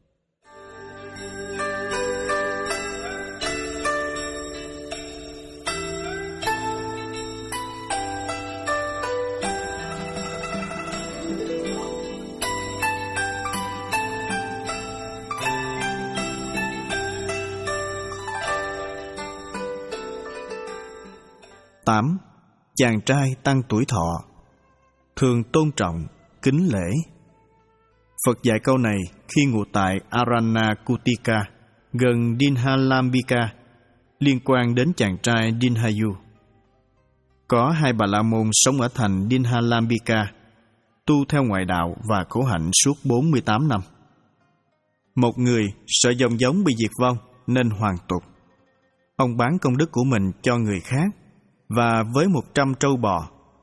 Tám. Chàng trai tăng tuổi thọ. Thường tôn trọng, kính lễ. Phật dạy câu này khi ngụ tại Aranakutika, gần Dinhalambika, liên quan đến chàng trai Dinhayu. Có hai bà la môn sống ở thành Dinhalambika, tu theo ngoại đạo và khổ hạnh suốt bốn mươi tám năm. Một người sợ dòng giống bị diệt vong nên hoàn tục. Ông bán công đức của mình cho người khác, và với một trăm trâu bò,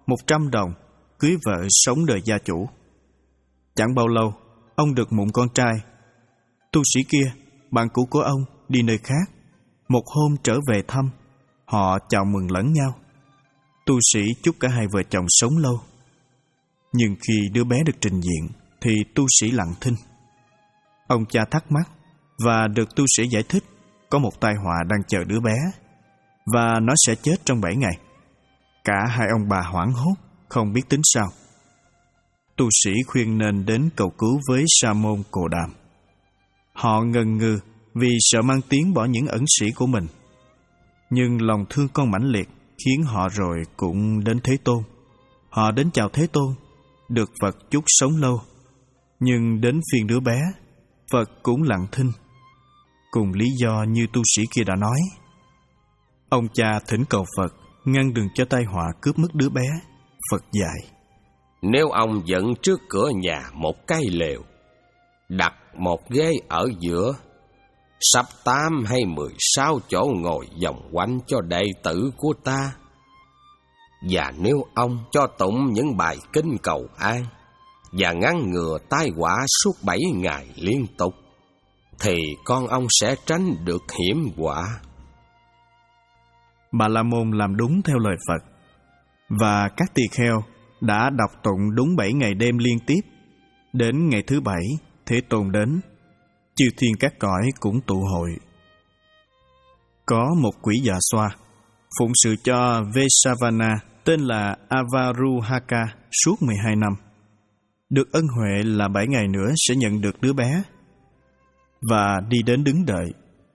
một trăm đồng, cưới vợ sống đời gia chủ. Chẳng bao lâu, ông được mụn con trai. Tu sĩ kia, bạn cũ của ông, đi nơi khác. Một hôm trở về thăm, họ chào mừng lẫn nhau. Tu sĩ chúc cả hai vợ chồng sống lâu. Nhưng khi đứa bé được trình diện, thì tu sĩ lặng thinh. Ông cha thắc mắc, và được tu sĩ giải thích có một tai họa đang chờ đứa bé, và nó sẽ chết trong bảy ngày. Cả hai ông bà hoảng hốt, không biết tính sao. Tu sĩ khuyên nên đến cầu cứu với sa môn Cồ Đàm. Họ ngần ngừ vì sợ mang tiếng bỏ những ẩn sĩ của mình. Nhưng lòng thương con mãnh liệt khiến họ rồi cũng đến Thế Tôn. Họ đến chào Thế Tôn, được Phật chúc sống lâu. Nhưng đến phiên đứa bé, Phật cũng lặng thinh, cùng lý do như tu sĩ kia đã nói. Ông cha thỉnh cầu Phật ngăn đừng cho tai họa cướp mất đứa bé. Phật dạy: Nếu ông dựng trước cửa nhà một cái lều, đặt một ghế ở giữa, sắp tám hay mười sáu chỗ ngồi vòng quanh cho đệ tử của ta, và nếu ông cho tụng những bài kinh cầu an và ngăn ngừa tai họa suốt bảy ngày liên tục, thì con ông sẽ tránh được hiểm họa. Bà La Môn làm đúng theo lời Phật, và các tỳ kheo đã đọc tụng đúng bảy ngày đêm liên tiếp. Đến ngày thứ bảy, Thế Tôn đến, chư thiên các cõi cũng tụ hội. Có một quỷ già xoa phụng sự cho Vesavana tên là Avaruhaka suốt mười hai năm. Được ân huệ là bảy ngày nữa sẽ nhận được đứa bé, và đi đến đứng đợi.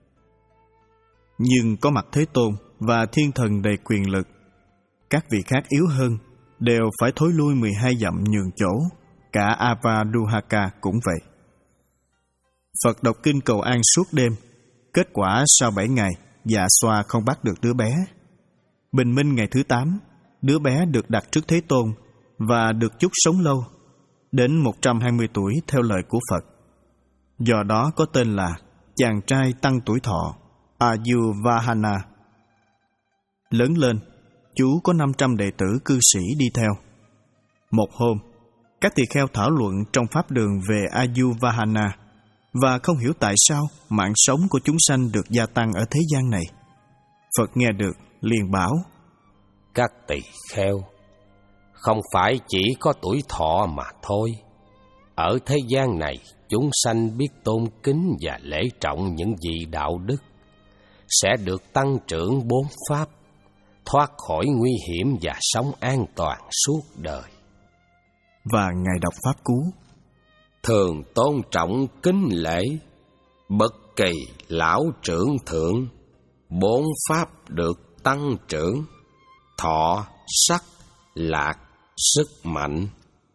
Nhưng có mặt Thế Tôn và thiên thần đầy quyền lực, các vị khác yếu hơn đều phải thối lui mười hai dặm nhường chỗ. Cả Avaruhaka cũng vậy. Phật đọc kinh cầu an suốt đêm. Kết quả sau bảy ngày, già xoa không bắt được đứa bé. Bình minh ngày thứ tám, đứa bé được đặt trước Thế Tôn và được chúc sống lâu, đến một trăm hai mươi tuổi theo lời của Phật. Do đó có tên là chàng trai tăng tuổi thọ, Ayurvahana. Lớn lên, chú có năm trăm đệ tử cư sĩ đi theo. Một hôm, các tỳ kheo thảo luận trong pháp đường về Ayurvahana và không hiểu tại sao mạng sống của chúng sanh được gia tăng ở thế gian này. Phật nghe được liền bảo: Các tỳ kheo, không phải chỉ có tuổi thọ mà thôi. Ở thế gian này, chúng sanh biết tôn kính và lễ trọng những vị đạo đức, sẽ được tăng trưởng bốn pháp, thoát khỏi nguy hiểm và sống an toàn suốt đời. Và Ngài đọc pháp cú: Thường tôn trọng kính lễ, bất kỳ lão trưởng thượng, bốn pháp được tăng trưởng, thọ, sắc, lạc, sức mạnh.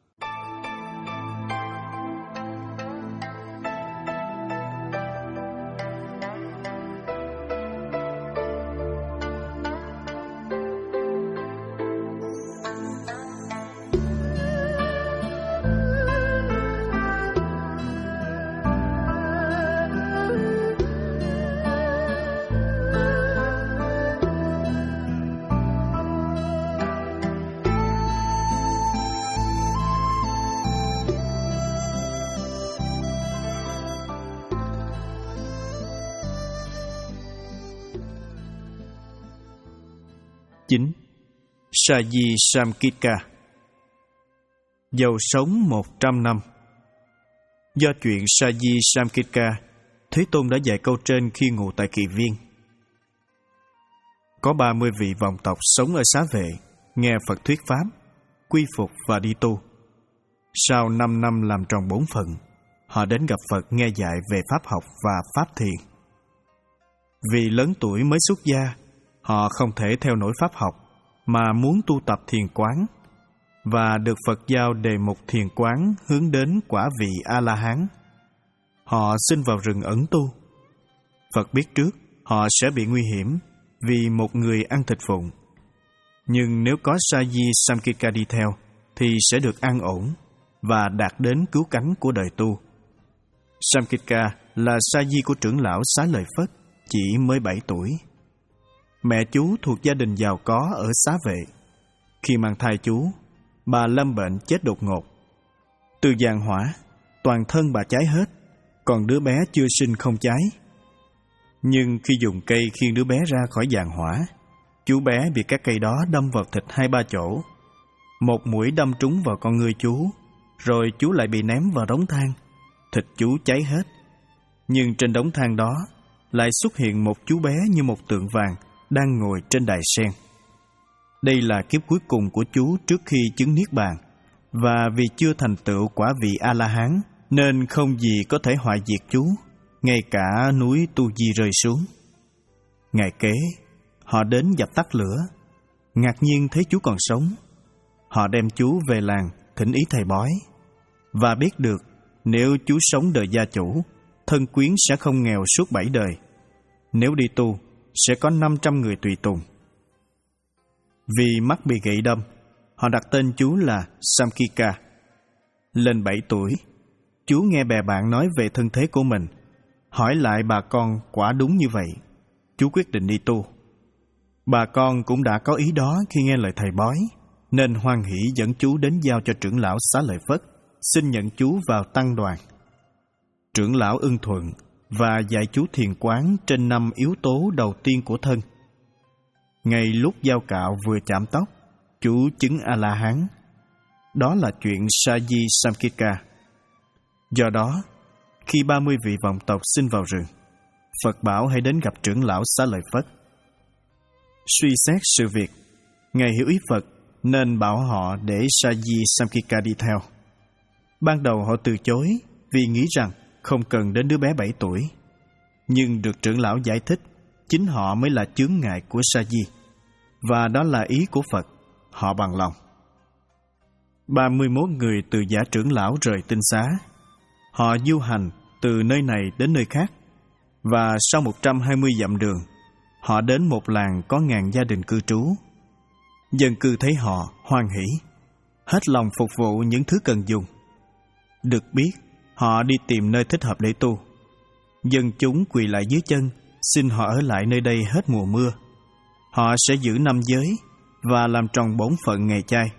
chín. Saji Samkika. Giàu sống một trăm năm. Do chuyện Saji Samkika, Thế Tôn đã dạy câu trên khi ngủ tại Kỳ Viên. Có ba mươi vị vọng tộc sống ở Xá Vệ, nghe Phật thuyết pháp, quy phục và đi tu. Sau năm năm làm tròn bổn phận, họ đến gặp Phật nghe dạy về pháp học và pháp thiền. Vì lớn tuổi mới xuất gia, họ không thể theo nổi pháp học, mà muốn tu tập thiền quán, và được Phật giao đề mục thiền quán hướng đến quả vị A-la-hán. Họ xin vào rừng ẩn tu. Phật biết trước họ sẽ bị nguy hiểm vì một người ăn thịt phụng. Nhưng nếu có Saji Samkika đi theo, thì sẽ được an ổn và đạt đến cứu cánh của đời tu. Samkika là Saji của trưởng lão Xá Lợi Phất, chỉ mới bảy tuổi. Mẹ chú thuộc gia đình giàu có ở Xá Vệ. Khi mang thai chú, bà lâm bệnh chết đột ngột. Từ giàn hỏa, toàn thân bà cháy hết, còn đứa bé chưa sinh không cháy. Nhưng khi dùng cây khiêng đứa bé ra khỏi giàn hỏa, chú bé bị các cây đó đâm vào thịt hai ba chỗ. Một mũi đâm trúng vào con ngươi chú, rồi chú lại bị ném vào đống than. Thịt chú cháy hết. Nhưng trên đống than đó lại xuất hiện một chú bé như một tượng vàng đang ngồi trên đài sen. Đây là kiếp cuối cùng của chú trước khi chứng niết bàn, và vì chưa thành tựu quả vị A-la-hán nên không gì có thể hoại diệt chú, ngay cả núi Tu Di rơi xuống. Ngày kế, họ đến dập tắt lửa, ngạc nhiên thấy chú còn sống. Họ đem chú về làng thỉnh ý thầy bói, và biết được nếu chú sống đời gia chủ, thân quyến sẽ không nghèo suốt bảy đời. Nếu đi tu, sẽ có năm trăm người tùy tùng. Vì mắt bị gậy đâm, họ đặt tên chú là Samkika. Lên bảy tuổi, chú nghe bè bạn nói về thân thế của mình, hỏi lại bà con quả đúng như vậy. Chú quyết định đi tu. Bà con cũng đã có ý đó khi nghe lời thầy bói, nên hoan hỷ dẫn chú đến giao cho trưởng lão Xá Lợi Phất, xin nhận chú vào tăng đoàn. Trưởng lão ưng thuận và dạy chú thiền quán trên năm yếu tố đầu tiên của thân. Ngay lúc dao cạo vừa chạm tóc, chú chứng A-la-hán. Đó là chuyện Sa-di Samkika. Do đó, khi ba mươi vị vọng tộc xin vào rừng, Phật bảo hãy đến gặp trưởng lão Xá Lợi Phất. Suy xét sự việc, Ngài hiểu ý Phật nên bảo họ để Sa-di Samkika đi theo. Ban đầu họ từ chối vì nghĩ rằng không cần đến đứa bé bảy tuổi. Nhưng được trưởng lão giải thích chính họ mới là chướng ngại của Sa-di, và đó là ý của Phật. Họ bằng lòng. ba mươi mốt người từ giả trưởng lão rời tinh xá. Họ du hành từ nơi này đến nơi khác, và sau một trăm hai mươi dặm đường, họ đến một làng có ngàn gia đình cư trú. Dân cư thấy họ hoan hỷ, hết lòng phục vụ những thứ cần dùng. Được biết, họ đi tìm nơi thích hợp để tu. Dân chúng quỳ lại dưới chân, xin họ ở lại nơi đây hết mùa mưa. Họ sẽ giữ năm giới và làm tròn bổn phận ngày chay.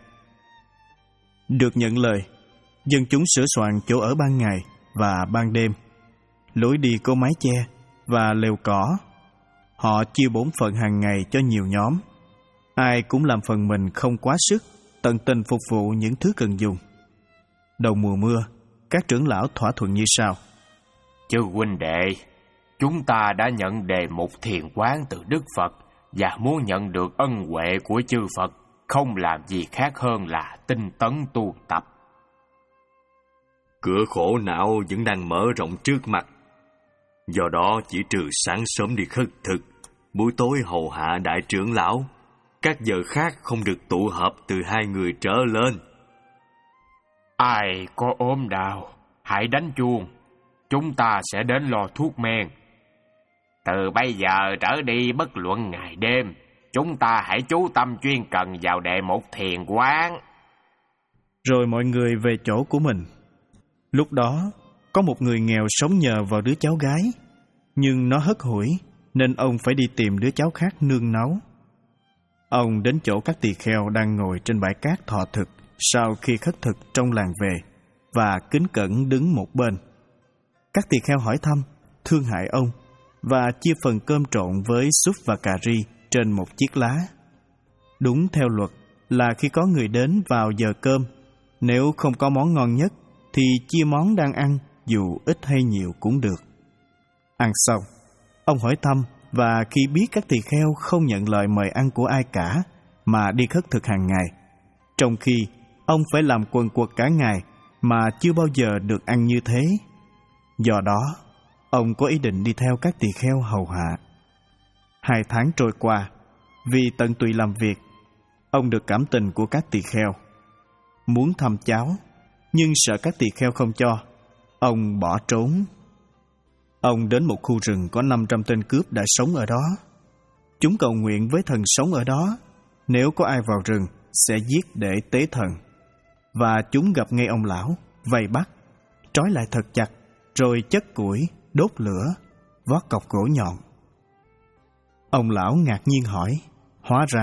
Được nhận lời, dân chúng sửa soạn chỗ ở ban ngày và ban đêm, lối đi có mái che và lều cỏ. Họ chia bổn phận hàng ngày cho nhiều nhóm. Ai cũng làm phần mình không quá sức, tận tình phục vụ những thứ cần dùng. Đầu mùa mưa, các trưởng lão thỏa thuận như sau: Chư huynh đệ, chúng ta đã nhận đề mục thiền quán từ Đức Phật và muốn nhận được ân huệ của chư Phật, không làm gì khác hơn là tinh tấn tu tập. Cửa khổ não vẫn đang mở rộng trước mặt. Do đó chỉ trừ sáng sớm đi khất thực, buổi tối hầu hạ đại trưởng lão, các giờ khác không được tụ họp từ hai người trở lên. Ai có ốm đau, hãy đánh chuông, chúng ta sẽ đến lo thuốc men. Từ bây giờ trở đi bất luận ngày đêm, chúng ta hãy chú tâm chuyên cần vào đệ một thiền quán. Rồi mọi người về chỗ của mình. Lúc đó, có một người nghèo sống nhờ vào đứa cháu gái, nhưng nó hất hủi, nên ông phải đi tìm đứa cháu khác nương náu. Ông đến chỗ các tỳ kheo đang ngồi trên bãi cát thọ thực sau khi khất thực trong làng về, và kính cẩn đứng một bên. Các tỳ kheo hỏi thăm, thương hại ông, và chia phần cơm trộn với súp và cà ri trên một chiếc lá. Đúng theo luật là khi có người đến vào giờ cơm, nếu không có món ngon nhất thì chia món đang ăn, dù ít hay nhiều cũng được. Ăn xong, ông hỏi thăm, và khi biết các tỳ kheo không nhận lời mời ăn của ai cả mà đi khất thực hàng ngày, trong khi ông phải làm quần quật cả ngày mà chưa bao giờ được ăn như thế. Do đó, ông có ý định đi theo các tỳ kheo hầu hạ. Hai tháng trôi qua, vì tận tụy làm việc, ông được cảm tình của các tỳ kheo. Muốn thăm cháu, nhưng sợ các tỳ kheo không cho, ông bỏ trốn. Ông đến một khu rừng có năm trăm tên cướp đã sống ở đó. Chúng cầu nguyện với thần sống ở đó, nếu có ai vào rừng sẽ giết để tế thần. Và chúng gặp ngay ông lão, vây bắt, trói lại thật chặt, rồi chất củi, đốt lửa, vót cọc gỗ nhọn. Ông lão ngạc nhiên hỏi, hóa ra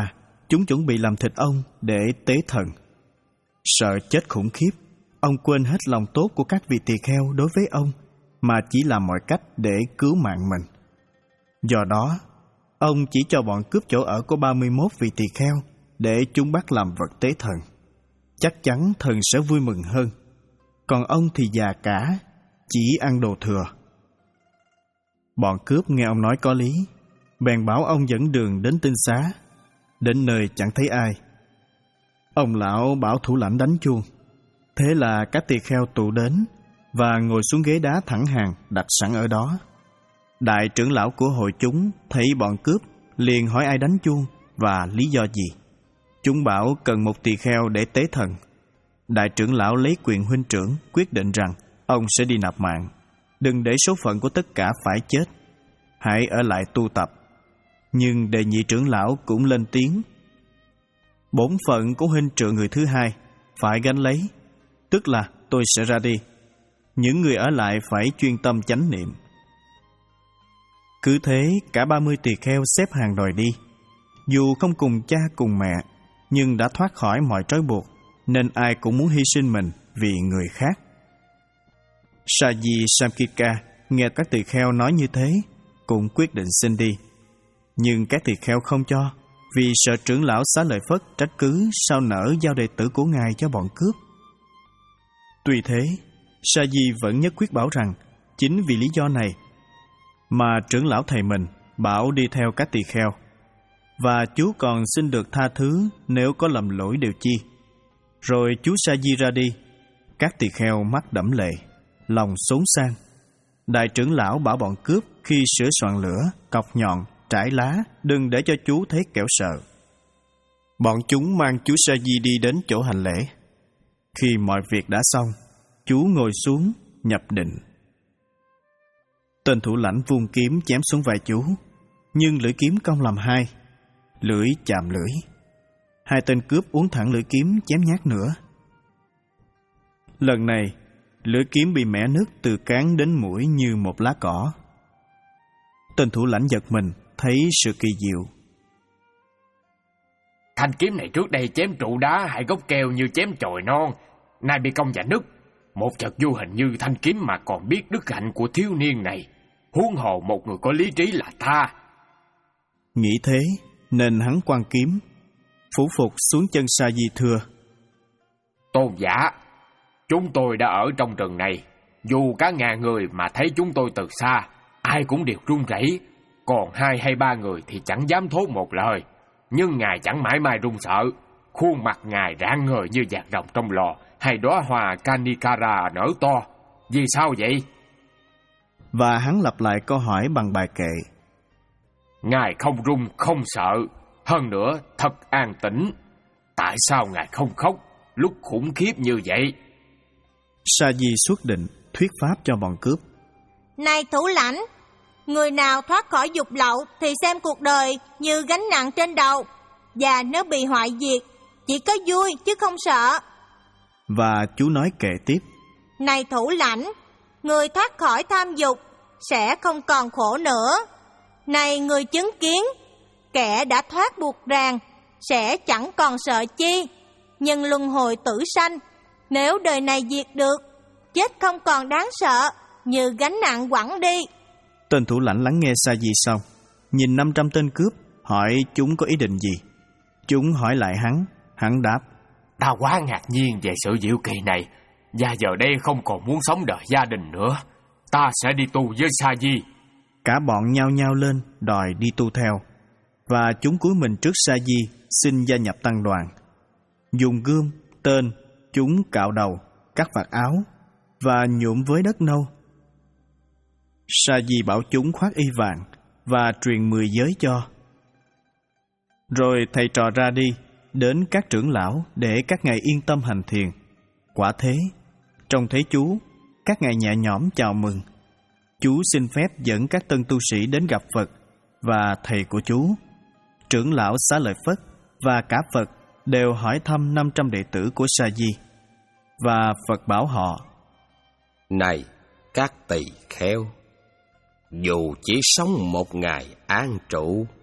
chúng chuẩn bị làm thịt ông để tế thần. Sợ chết khủng khiếp, ông quên hết lòng tốt của các vị tỳ kheo đối với ông, mà chỉ làm mọi cách để cứu mạng mình. Do đó, ông chỉ cho bọn cướp chỗ ở của ba mươi mốt vị tỳ kheo để chúng bắt làm vật tế thần. Chắc chắn thần sẽ vui mừng hơn. Còn ông thì già cả, chỉ ăn đồ thừa. Bọn cướp nghe ông nói có lý, bèn bảo ông dẫn đường đến tinh xá. Đến nơi chẳng thấy ai. Ông lão bảo thủ lãnh đánh chuông. Thế là các tỳ kheo tụ đến và ngồi xuống ghế đá thẳng hàng đặt sẵn ở đó. Đại trưởng lão của hội chúng thấy bọn cướp, liền hỏi ai đánh chuông và lý do gì. Chúng bảo cần một tỳ kheo để tế thần. Đại trưởng lão lấy quyền huynh trưởng quyết định rằng ông sẽ đi nạp mạng. Đừng để số phận của tất cả phải chết. Hãy ở lại tu tập. Nhưng đệ nhị trưởng lão cũng lên tiếng. Bổn phận của huynh trưởng người thứ hai phải gánh lấy, tức là tôi sẽ ra đi. Những người ở lại phải chuyên tâm chánh niệm. Cứ thế cả ba mươi tỳ kheo xếp hàng đòi đi. Dù không cùng cha cùng mẹ, nhưng đã thoát khỏi mọi trói buộc, nên ai cũng muốn hy sinh mình vì người khác. Saji Samkika nghe các tỳ kheo nói như thế, cũng quyết định xin đi. Nhưng các tỳ kheo không cho, vì sợ trưởng lão Xá Lợi Phất trách cứ sao nỡ giao đệ tử của ngài cho bọn cướp. Tuy thế, Saji vẫn nhất quyết bảo rằng chính vì lý do này mà trưởng lão thầy mình bảo đi theo các tỳ kheo, và chú còn xin được tha thứ nếu có lầm lỗi điều chi. Rồi chú Saji ra đi. Các tỳ kheo mắt đẫm lệ, lòng xốn sang. Đại trưởng lão bảo bọn cướp khi sửa soạn lửa, cọc nhọn, trải lá, đừng để cho chú thấy kẻo sợ. Bọn chúng mang chú Saji đi đến chỗ hành lễ. Khi mọi việc đã xong, chú ngồi xuống nhập định. Tên thủ lãnh vung kiếm chém xuống vai chú, nhưng lưỡi kiếm cong làm hai, lưỡi chạm lưỡi. Hai tên cướp uốn thẳng lưỡi kiếm chém nhát nữa. Lần này, lưỡi kiếm bị mẻ nứt từ cán đến mũi như một lá cỏ. Tên thủ lãnh giật mình, thấy sự kỳ diệu. Thanh kiếm này trước đây chém trụ đá hại gốc keo như chém chồi non, nay bị cong và nứt. Một vật vô hình như thanh kiếm mà còn biết đức hạnh của thiếu niên này, huống hồ một người có lý trí là ta. Nghĩ thế nên hắn quăng kiếm, phủ phục xuống chân Saji thưa: Tôn giả, chúng tôi đã ở trong rừng này, dù cả ngàn người mà thấy chúng tôi từ xa, ai cũng đều run rẩy, còn hai hay ba người thì chẳng dám thốt một lời. Nhưng ngài chẳng mãi mai run sợ, khuôn mặt ngài rạng ngời như vạc rồng trong lò, hay đóa hoa Kanikara nở to. Vì sao vậy? Và hắn lặp lại câu hỏi bằng bài kệ. Ngài không run không sợ, hơn nữa thật an tĩnh. Tại sao ngài không khóc lúc khủng khiếp như vậy? Saji xuất định thuyết pháp cho bọn cướp. Này thủ lãnh, người nào thoát khỏi dục lậu thì xem cuộc đời như gánh nặng trên đầu, và nếu bị hoại diệt chỉ có vui chứ không sợ. Và chú nói kệ tiếp. Này thủ lãnh, người thoát khỏi tham dục sẽ không còn khổ nữa. Này người chứng kiến, kẻ đã thoát buộc ràng sẽ chẳng còn sợ chi. Nhưng luân hồi tử sanh, nếu đời này diệt được, chết không còn đáng sợ, như gánh nặng quẳng đi. Tên thủ lãnh lắng nghe Saji xong, nhìn năm trăm tên cướp, hỏi chúng có ý định gì. Chúng hỏi lại hắn, hắn đáp: Ta quá ngạc nhiên về sự diệu kỳ này, và giờ đây không còn muốn sống đời gia đình nữa. Ta sẽ đi tu với Saji. Cả bọn nhao nhao lên đòi đi tu theo, và chúng cúi mình trước Saji xin gia nhập tăng đoàn. Dùng gươm, tên, chúng cạo đầu, cắt vạt áo và nhuộm với đất nâu. Saji bảo chúng khoác y vàng và truyền mười giới cho. Rồi thầy trò ra đi đến các trưởng lão để các ngài yên tâm hành thiền. Quả thế, trông thấy chú, các ngài nhẹ nhõm chào mừng. Chú xin phép dẫn các tân tu sĩ đến gặp Phật và thầy của chú. Trưởng lão Xá Lợi Phất và cả Phật đều hỏi thăm năm trăm đệ tử của Saji. Và Phật bảo họ: Này các tỳ kheo, dù chỉ sống một ngày an trụ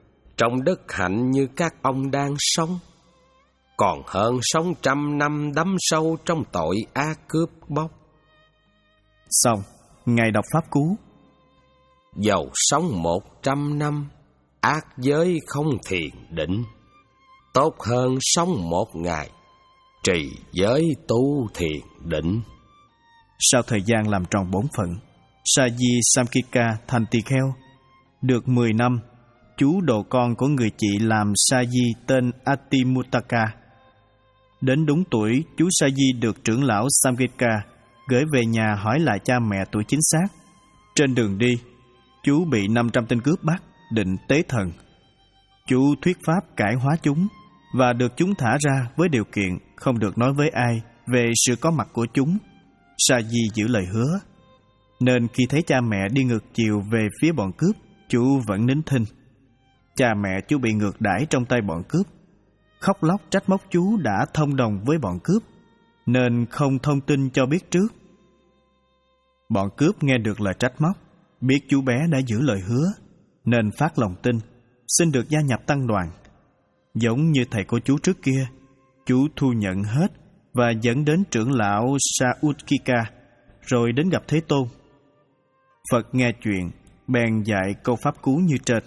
trong đức hạnh như các ông đang sống, còn hơn sống trăm năm đắm sâu trong tội ác cướp bóc. Xong, Ngài đọc pháp cú. Dầu sống một trăm năm, ác giới không thiền định, tốt hơn sống một ngày, trì giới tu thiền định. Sau thời gian làm tròn bổn phận, Saji Samkika thành tỳ kheo. Được mười năm, chú đồ con của người chị làm Saji tên Atimutaka. Đến đúng tuổi, chú Saji được trưởng lão Samkika gửi về nhà hỏi lại cha mẹ tuổi chính xác. Trên đường đi, chú bị năm trăm tên cướp bắt, định tế thần. Chú thuyết pháp cải hóa chúng và được chúng thả ra với điều kiện không được nói với ai về sự có mặt của chúng. Saji giữ lời hứa, nên khi thấy cha mẹ đi ngược chiều về phía bọn cướp, chú vẫn nín thinh. Cha mẹ chú bị ngược đãi trong tay bọn cướp, khóc lóc trách móc chú đã thông đồng với bọn cướp, nên không thông tin cho biết trước. Bọn cướp nghe được lời trách móc, biết chú bé đã giữ lời hứa, nên phát lòng tin, xin được gia nhập tăng đoàn. Giống như thầy của chú trước kia, chú thu nhận hết và dẫn đến trưởng lão Sautkika, rồi đến gặp Thế Tôn. Phật nghe chuyện, bèn dạy câu pháp cú như trên.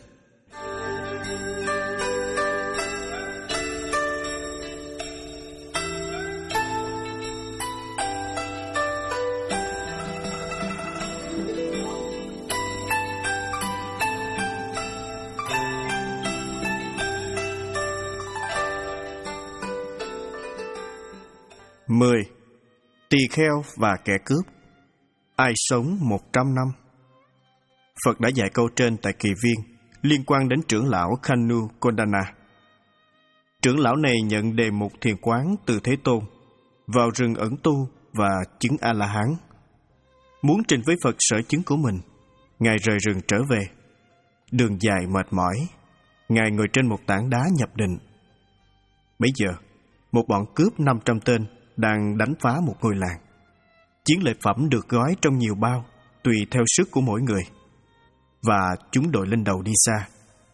Mười. Tỳ kheo và kẻ cướp. Ai sống một trăm năm? Phật đã dạy câu trên tại Kỳ Viên liên quan đến trưởng lão Kanu Kodana. Trưởng lão này nhận đề mục thiền quán từ Thế Tôn, vào rừng ẩn tu và chứng A-la-hán. Muốn trình với Phật sở chứng của mình, Ngài rời rừng trở về. Đường dài mệt mỏi, Ngài ngồi trên một tảng đá nhập định. Bấy giờ, một bọn cướp năm trăm tên đang đánh phá một ngôi làng. Chiến lợi phẩm được gói trong nhiều bao, tùy theo sức của mỗi người, và chúng đội lên đầu đi xa.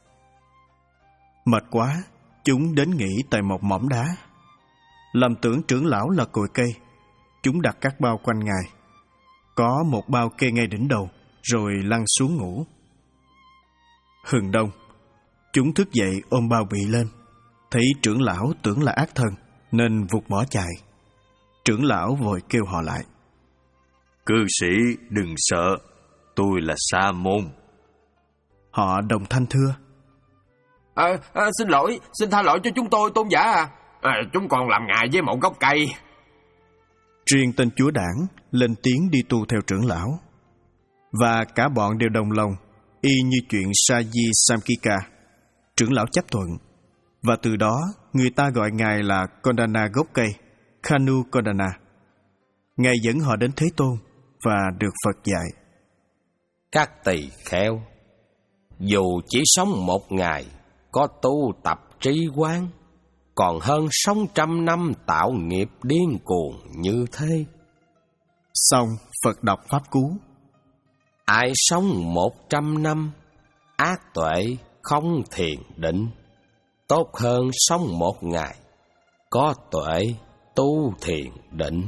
Mệt quá, chúng đến nghỉ tại một mỏm đá. Lầm tưởng trưởng lão là cội cây, chúng đặt các bao quanh Ngài. Có một bao kê ngay đỉnh đầu, rồi lăn xuống ngủ. Hừng đông, chúng thức dậy ôm bao bị lên, thấy trưởng lão tưởng là ác thần, nên vụt bỏ chạy. Trưởng lão vội kêu họ lại. Cư sĩ đừng sợ, tôi là Sa Môn. Họ đồng thanh thưa. À, à, xin lỗi, xin tha lỗi cho chúng tôi, tôn giả à. à chúng còn làm ngài với một gốc cây. Riêng tên chúa đảng lên tiếng đi tu theo trưởng lão, và cả bọn đều đồng lòng, y như chuyện Saji Samkika. Trưởng lão chấp thuận, và từ đó người ta gọi ngài là Kodana gốc cây, Kanu Kodana. Ngài dẫn họ đến Thế Tôn và được Phật dạy. Các tỳ kheo, dù chỉ sống một ngày, có tu tập trí quán, còn hơn sống trăm năm tạo nghiệp điên cuồng như thế. Xong, Phật đọc pháp cú. Ai sống một trăm năm, ác tuệ không thiền định, tốt hơn sống một ngày, có tuệ tu thiền định.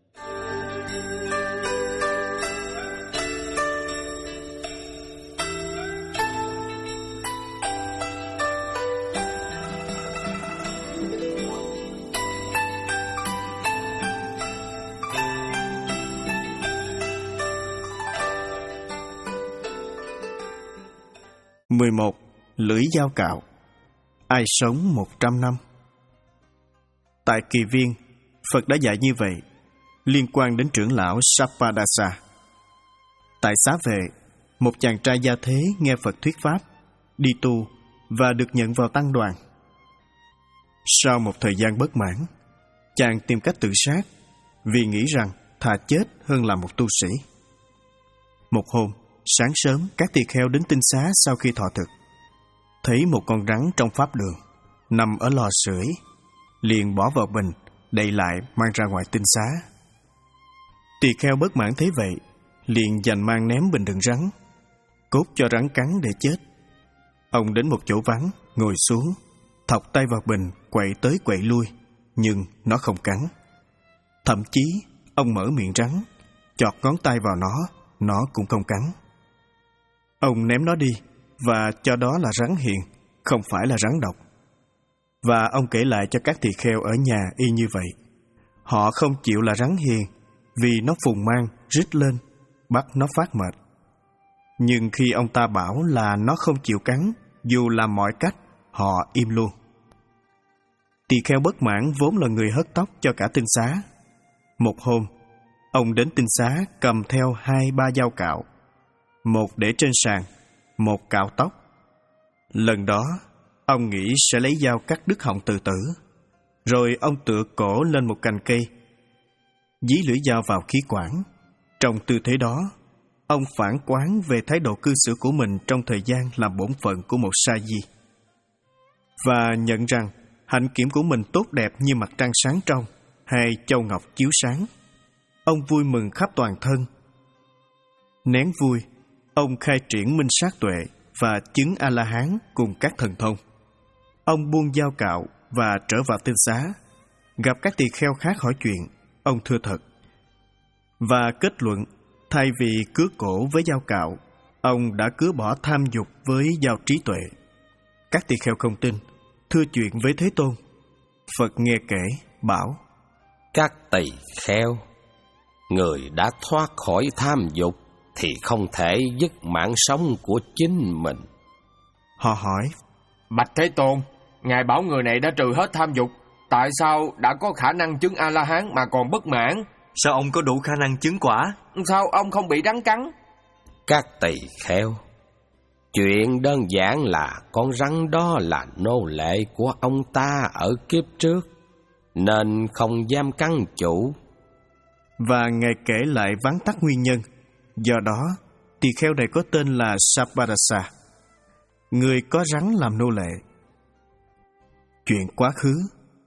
Mười một. Lưỡi dao cạo. Ai sống một trăm năm? Tại Kỳ Viên, Phật đã dạy như vậy, liên quan đến trưởng lão Sapadasa. Tại Xá Vệ, một chàng trai gia thế nghe Phật thuyết pháp, đi tu và được nhận vào tăng đoàn. Sau một thời gian bất mãn, chàng tìm cách tự sát vì nghĩ rằng thà chết hơn là một tu sĩ. Một hôm, sáng sớm, các tỳ kheo đến tinh xá sau khi thọ thực, thấy một con rắn trong pháp đường nằm ở lò sưởi, liền bỏ vào bình, đậy lại mang ra ngoài tinh xá. Tỳ kheo bất mãn thấy vậy, liền giành mang ném bình đựng rắn, cốt cho rắn cắn để chết. Ông đến một chỗ vắng, ngồi xuống, thọc tay vào bình, quậy tới quậy lui, nhưng nó không cắn. Thậm chí, ông mở miệng rắn, chọt ngón tay vào nó, nó cũng không cắn. Ông ném nó đi, và cho đó là rắn hiền, không phải là rắn độc. Và ông kể lại cho các tỳ kheo ở nhà y như vậy. Họ không chịu là rắn hiền, vì nó phùng mang, rít lên, bắt nó phát mệt. Nhưng khi ông ta bảo là nó không chịu cắn, dù làm mọi cách, họ im luôn. Tỳ kheo bất mãn vốn là người hớt tóc cho cả tinh xá. Một hôm, ông đến tinh xá cầm theo hai ba dao cạo, một để trên sàn, một cạo tóc. Lần đó, ông nghĩ sẽ lấy dao cắt đứt họng tự tử. Rồi ông tựa cổ lên một cành cây, dí lưỡi dao vào khí quản. Trong tư thế đó, ông phản quán về thái độ cư xử của mình trong thời gian làm bổn phận của một sa di, và nhận rằng hạnh kiểm của mình tốt đẹp như mặt trăng sáng trong hay châu ngọc chiếu sáng. Ông vui mừng khắp toàn thân. Nén vui, ông khai triển minh sát tuệ và chứng A-la-hán cùng các thần thông. Ông buông dao cạo và trở vào tinh xá. Gặp các tỳ kheo khác hỏi chuyện, ông thưa thật. Và kết luận, thay vì cứa cổ với dao cạo, ông đã cứa bỏ tham dục với dao trí tuệ. Các tỳ kheo không tin, thưa chuyện với Thế Tôn. Phật nghe kể, bảo: Các tỳ kheo, người đã thoát khỏi tham dục thì không thể dứt mạng sống của chính mình. Họ hỏi: Bạch Thế Tôn, Ngài bảo người này đã trừ hết tham dục, tại sao đã có khả năng chứng A-la-hán mà còn bất mãn? Sao ông có đủ khả năng chứng quả? Sao ông không bị rắn cắn? Các tỳ kheo, chuyện đơn giản là con rắn đó là nô lệ của ông ta ở kiếp trước, nên không dám cắn chủ. Và Ngài kể lại vắn tắt nguyên nhân. Do đó, tỳ kheo này có tên là Sapadasa, người có rắn làm nô lệ. Chuyện quá khứ.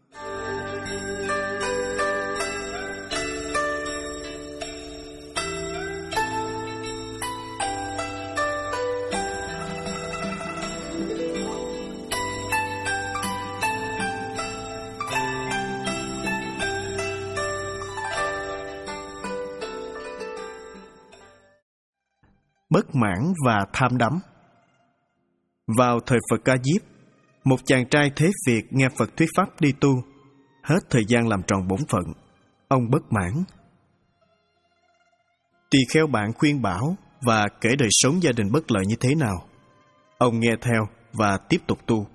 Bất mãn và tham đắm. Vào thời Phật Ca Diếp, một chàng trai thế Việt nghe Phật thuyết pháp đi tu, hết thời gian làm tròn bổn phận, ông bất mãn. Tỳ kheo bạn khuyên bảo và kể đời sống gia đình bất lợi như thế nào. Ông nghe theo và tiếp tục tu.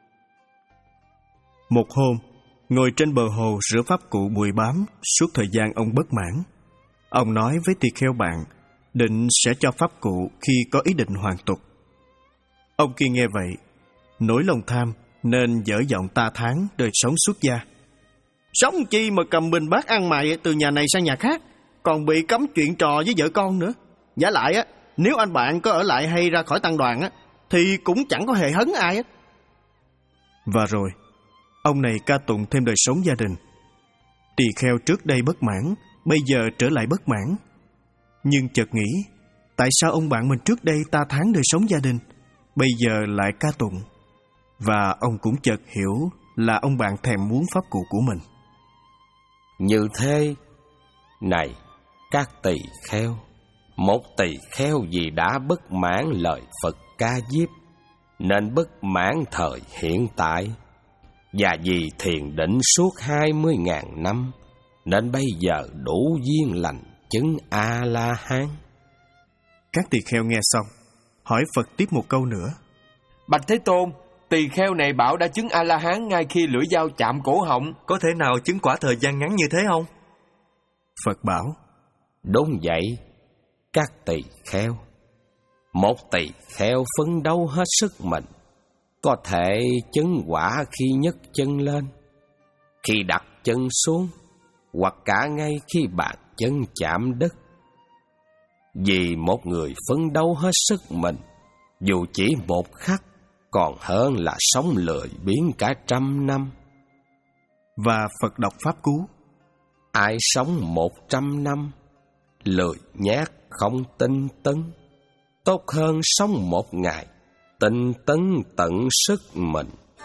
Một hôm, ngồi trên bờ hồ rửa pháp cụ bụi bám suốt thời gian ông bất mãn. Ông nói với tỳ kheo bạn định sẽ cho pháp cụ khi có ý định hoàn tục. Ông kia nghe vậy, nổi lòng tham nên dở giọng ta thán đời sống xuất gia. Sống chi mà cầm bình bát ăn mày từ nhà này sang nhà khác, còn bị cấm chuyện trò với vợ con nữa. Giả lại á, nếu anh bạn có ở lại hay ra khỏi tăng đoàn á, thì cũng chẳng có hề hấn ai á. Và rồi, ông này ca tụng thêm đời sống gia đình. Tỳ kheo trước đây bất mãn, bây giờ trở lại bất mãn. Nhưng chợt nghĩ, tại sao ông bạn mình trước đây ta thán đời sống gia đình, bây giờ lại ca tụng? Và ông cũng chợt hiểu là ông bạn thèm muốn pháp cụ của mình. Như thế, này các tỳ kheo, một tỳ kheo vì đã bất mãn lời Phật Ca Diếp nên bất mãn thời hiện tại, và vì thiền định suốt hai mươi ngàn năm nên bây giờ đủ duyên lành chứng A-la-hán. Các tỳ kheo nghe xong, hỏi Phật tiếp một câu nữa. Bạch Thế Tôn, tỳ kheo này bảo đã chứng A-la-hán ngay khi lưỡi dao chạm cổ họng. Có thể nào chứng quả thời gian ngắn như thế không? Phật bảo: Đúng vậy, các tỳ kheo. Một tỳ kheo phấn đấu hết sức mình, có thể chứng quả khi nhấc chân lên, khi đặt chân xuống, hoặc cả ngay khi bàn chân chạm đất. Vì một người phấn đấu hết sức mình, dù chỉ một khắc, còn hơn là sống lười biếng cả trăm năm. Và Phật đọc pháp cú: Ai sống một trăm năm, lười nhác không tinh tấn, tốt hơn sống một ngày, tinh tấn tận sức mình.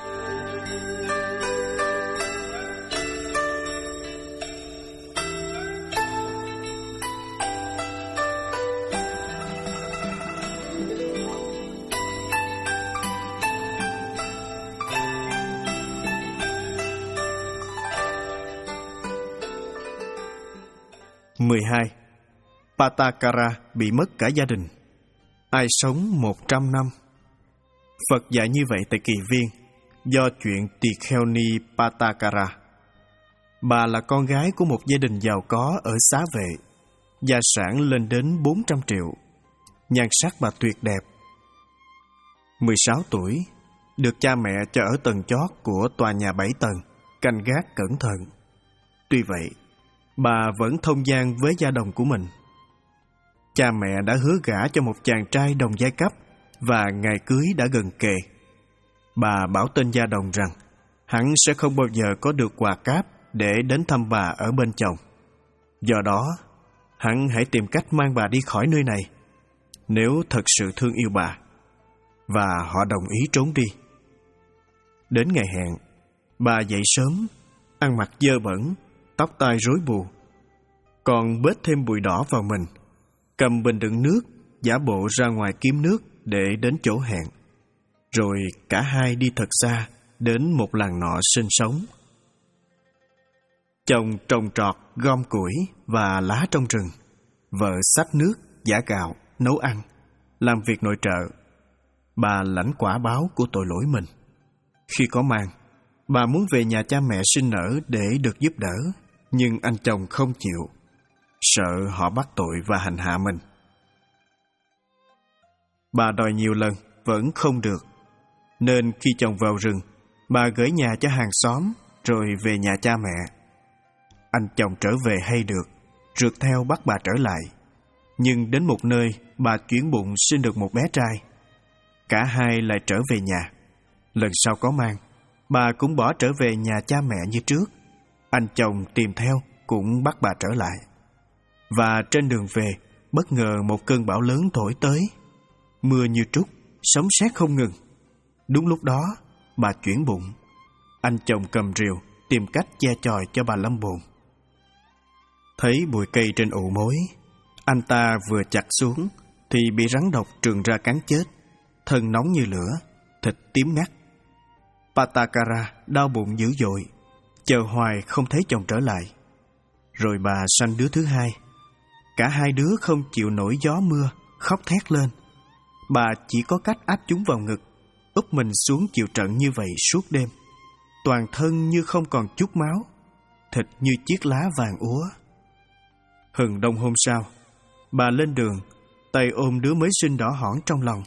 mười hai. Pattakara bị mất cả gia đình. Ai sống một trăm năm? Phật dạy như vậy tại Kỳ Viên, do chuyện tỳ kheo ni Pattakara. Bà là con gái của một gia đình giàu có ở Xá Vệ, gia sản lên đến bốn trăm triệu. Nhan sắc bà tuyệt đẹp. mười sáu tuổi, được cha mẹ cho ở tầng chót của tòa nhà bảy tầng, canh gác cẩn thận. Tuy vậy, bà vẫn thông gian với gia đồng của mình. Cha mẹ đã hứa gả cho một chàng trai đồng giai cấp và ngày cưới đã gần kề. Bà bảo tên gia đồng rằng hắn sẽ không bao giờ có được quà cáp để đến thăm bà ở bên chồng. Do đó, hắn hãy tìm cách mang bà đi khỏi nơi này, nếu thật sự thương yêu bà. Và họ đồng ý trốn đi. Đến ngày hẹn, bà dậy sớm, ăn mặc dơ bẩn, tóc tai rối bù, còn bết thêm bụi đỏ vào mình, cầm bình đựng nước, giả bộ ra ngoài kiếm nước để đến chỗ hẹn. Rồi cả hai đi thật xa đến một làng nọ sinh sống. Chồng trồng trọt, gom củi và lá trong rừng. Vợ xách nước, giã gạo, nấu ăn, làm việc nội trợ. Bà lãnh quả báo của tội lỗi mình. Khi có mang, bà muốn về nhà cha mẹ sinh nở để được giúp đỡ, nhưng anh chồng không chịu, sợ họ bắt tội và hành hạ mình. Bà đòi nhiều lần, vẫn không được, nên khi chồng vào rừng, bà gửi nhà cho hàng xóm, rồi về nhà cha mẹ. Anh chồng trở về hay được, rượt theo bắt bà trở lại. Nhưng đến một nơi, bà chuyển bụng sinh được một bé trai. Cả hai lại trở về nhà. Lần sau có mang, bà cũng bỏ trở về nhà cha mẹ như trước. Anh chồng tìm theo cũng bắt bà trở lại. Và trên đường về, bất ngờ một cơn bão lớn thổi tới. Mưa như trút, sấm sét không ngừng. Đúng lúc đó, bà chuyển bụng. Anh chồng cầm rìu, tìm cách che chòi cho bà lâm bồn. Thấy bụi cây trên ụ mối, anh ta vừa chặt xuống thì bị rắn độc trườn ra cắn chết, thân nóng như lửa, thịt tím ngắt. Pattakara đau bụng dữ dội, chờ hoài không thấy chồng trở lại. Rồi bà sanh đứa thứ hai. Cả hai đứa không chịu nổi gió mưa, khóc thét lên. Bà chỉ có cách áp chúng vào ngực, úp mình xuống chịu trận như vậy suốt đêm. Toàn thân như không còn chút máu, thịt như chiếc lá vàng úa. Hừng đông hôm sau, bà lên đường, tay ôm đứa mới sinh đỏ hỏn trong lòng.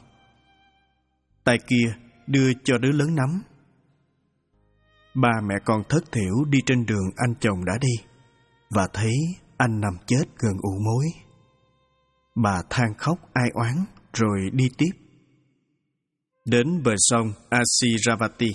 Tay kia đưa cho đứa lớn nắm. Ba mẹ con thất thểu đi trên đường anh chồng đã đi, và thấy anh nằm chết gần ụ mối. Bà than khóc ai oán rồi đi tiếp. Đến bờ sông Asiravati.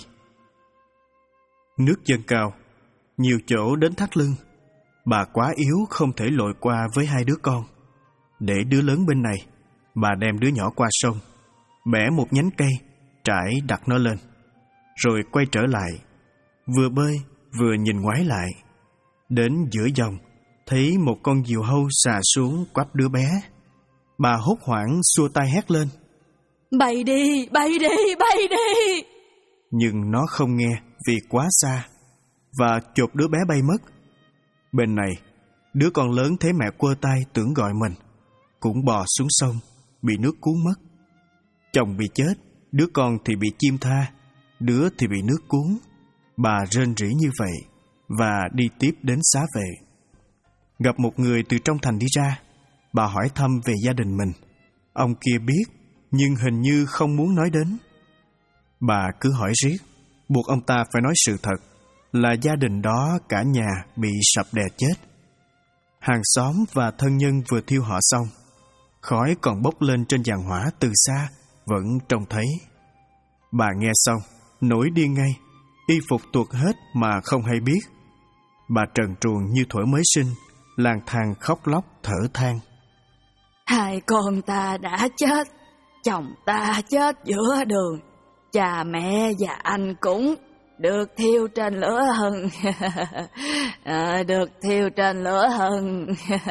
Nước dâng cao, nhiều chỗ đến thắt lưng. Bà quá yếu không thể lội qua với hai đứa con. Để đứa lớn bên này, bà đem đứa nhỏ qua sông, bẻ một nhánh cây, trải đặt nó lên, rồi quay trở lại, vừa bơi vừa nhìn ngoái lại. Đến giữa dòng, thấy một con diều hâu xà xuống quắp đứa bé. Bà hốt hoảng xua tay hét lên: Bay đi, bay đi, bay đi! Nhưng nó không nghe vì quá xa, và chộp đứa bé bay mất. Bên này, đứa con lớn thấy mẹ quơ tay tưởng gọi mình, cũng bò xuống sông, bị nước cuốn mất. Chồng bị chết, đứa con thì bị chim tha, đứa thì bị nước cuốn. Bà rên rỉ như vậy, và đi tiếp đến Xá Vệ. Gặp một người từ trong thành đi ra, bà hỏi thăm về gia đình mình. Ông kia biết, nhưng hình như không muốn nói đến. Bà cứ hỏi riết, buộc ông ta phải nói sự thật, là gia đình đó cả nhà bị sập đè chết. Hàng xóm và thân nhân vừa thiêu họ xong, khói còn bốc lên trên giàn hỏa từ xa, vẫn trông thấy. Bà nghe xong, nổi điên ngay, y phục tuột hết mà không hay biết. Bà trần truồng như thuở mới sinh, lang thang khóc lóc thở than. Hai con ta đã chết, chồng ta chết giữa đường, cha mẹ và anh cũng được thiêu trên lửa hừng. à, được thiêu trên lửa hừng.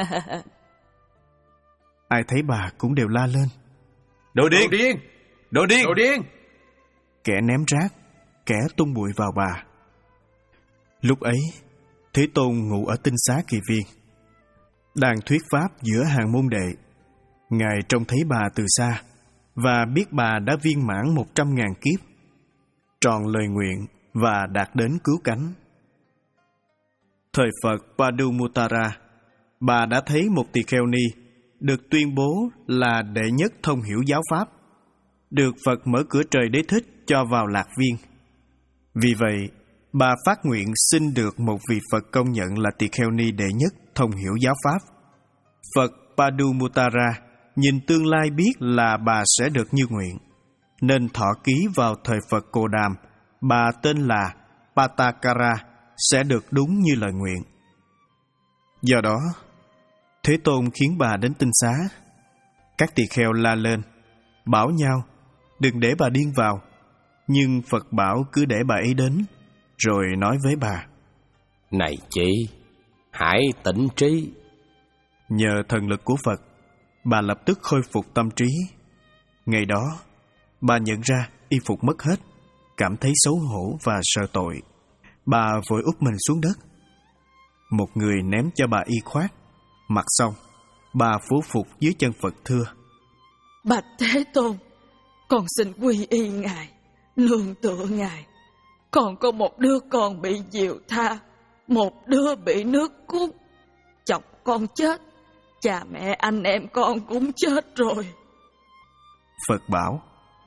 Ai thấy bà cũng đều la lên: Đồ điên! Đồ điên! Đồ điên! Đồ điên! Kẻ ném rác, kẻ tung bụi vào bà. Lúc ấy, Thế Tôn ngủ ở tinh xá Kỳ Viên, đang thuyết pháp giữa hàng môn đệ. Ngài trông thấy bà từ xa và biết bà đã viên mãn một trăm ngàn kiếp, tròn lời nguyện và đạt đến cứu cánh. Thời Phật Padumuttara, bà đã thấy một tỳ kheo ni được tuyên bố là đệ nhất thông hiểu giáo pháp, được Phật mở cửa trời đế thích cho vào lạc viên. Vì vậy, bà phát nguyện xin được một vị Phật công nhận là tỳ kheo ni đệ nhất thông hiểu giáo pháp. Phật Padumuttara nhìn tương lai biết là bà sẽ được như nguyện, nên thọ ký vào thời Phật Cồ Đàm, bà tên là Patakara sẽ được đúng như lời nguyện. Do đó, Thế Tôn khiến bà đến tinh xá. Các tỳ kheo la lên, bảo nhau đừng để bà điên vào, nhưng Phật bảo cứ để bà ấy đến, rồi nói với bà: Này chị, hãy tỉnh trí. Nhờ thần lực của Phật, bà lập tức khôi phục tâm trí. Ngày đó, bà nhận ra y phục mất hết, cảm thấy xấu hổ và sợ tội. Bà vội úp mình xuống đất. Một người ném cho bà y khoác. Mặc xong, bà phủ phục dưới chân Phật thưa: Bạch Thế Tôn, con xin quy y Ngài, nương tựa Ngài. Còn có một đứa con bị diều tha, một đứa bị nước cuốn. Chồng con chết, cha mẹ anh em con cũng chết rồi. Phật bảo: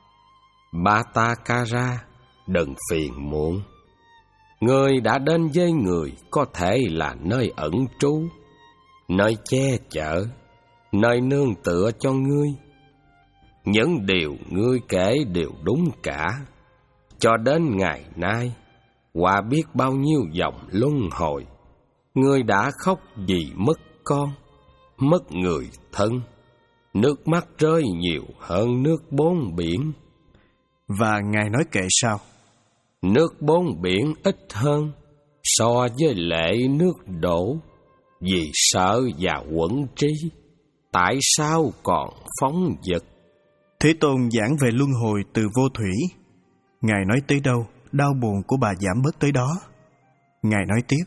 Patakara, đừng phiền muộn. Ngươi đã đến với người có thể là nơi ẩn trú, nơi che chở, nơi nương tựa cho ngươi. Những điều ngươi kể đều đúng cả. Cho đến ngày nay, qua biết bao nhiêu dòng luân hồi, ngươi đã khóc vì mất con, mất người thân. Nước mắt rơi nhiều hơn nước bốn biển. Và Ngài nói kệ sao: Nước bốn biển ít hơn so với lệ nước đổ. Vì sợ và quẫn trí, tại sao còn phóng dật? Thế Tôn giảng về luân hồi từ vô thủy. Ngài nói tới đâu, đau buồn của bà giảm bớt tới đó. Ngài nói tiếp: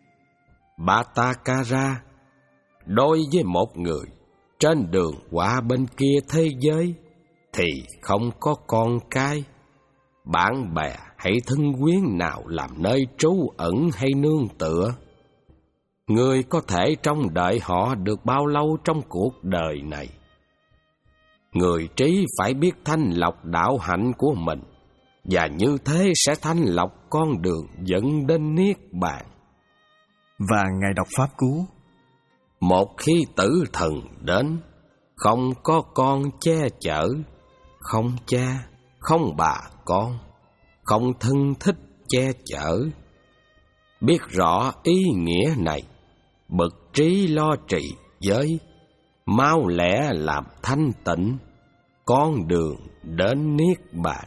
Patakara, đối với một người trên đường qua bên kia thế giới thì không có con cái, bạn bè hay thân quyến nào làm nơi trú ẩn hay nương tựa. Người có thể trông đợi họ được bao lâu trong cuộc đời này. Người trí phải biết thanh lọc đạo hạnh của mình, và như thế sẽ thanh lọc con đường dẫn đến niết bàn. Và Ngài đọc pháp cú: Một khi tử thần đến, không có con che chở, không cha, không bà con, không thân thích che chở. Biết rõ ý nghĩa này, bậc trí lo trì giới, mau lẹ làm thanh tịnh, con đường đến niết bàn.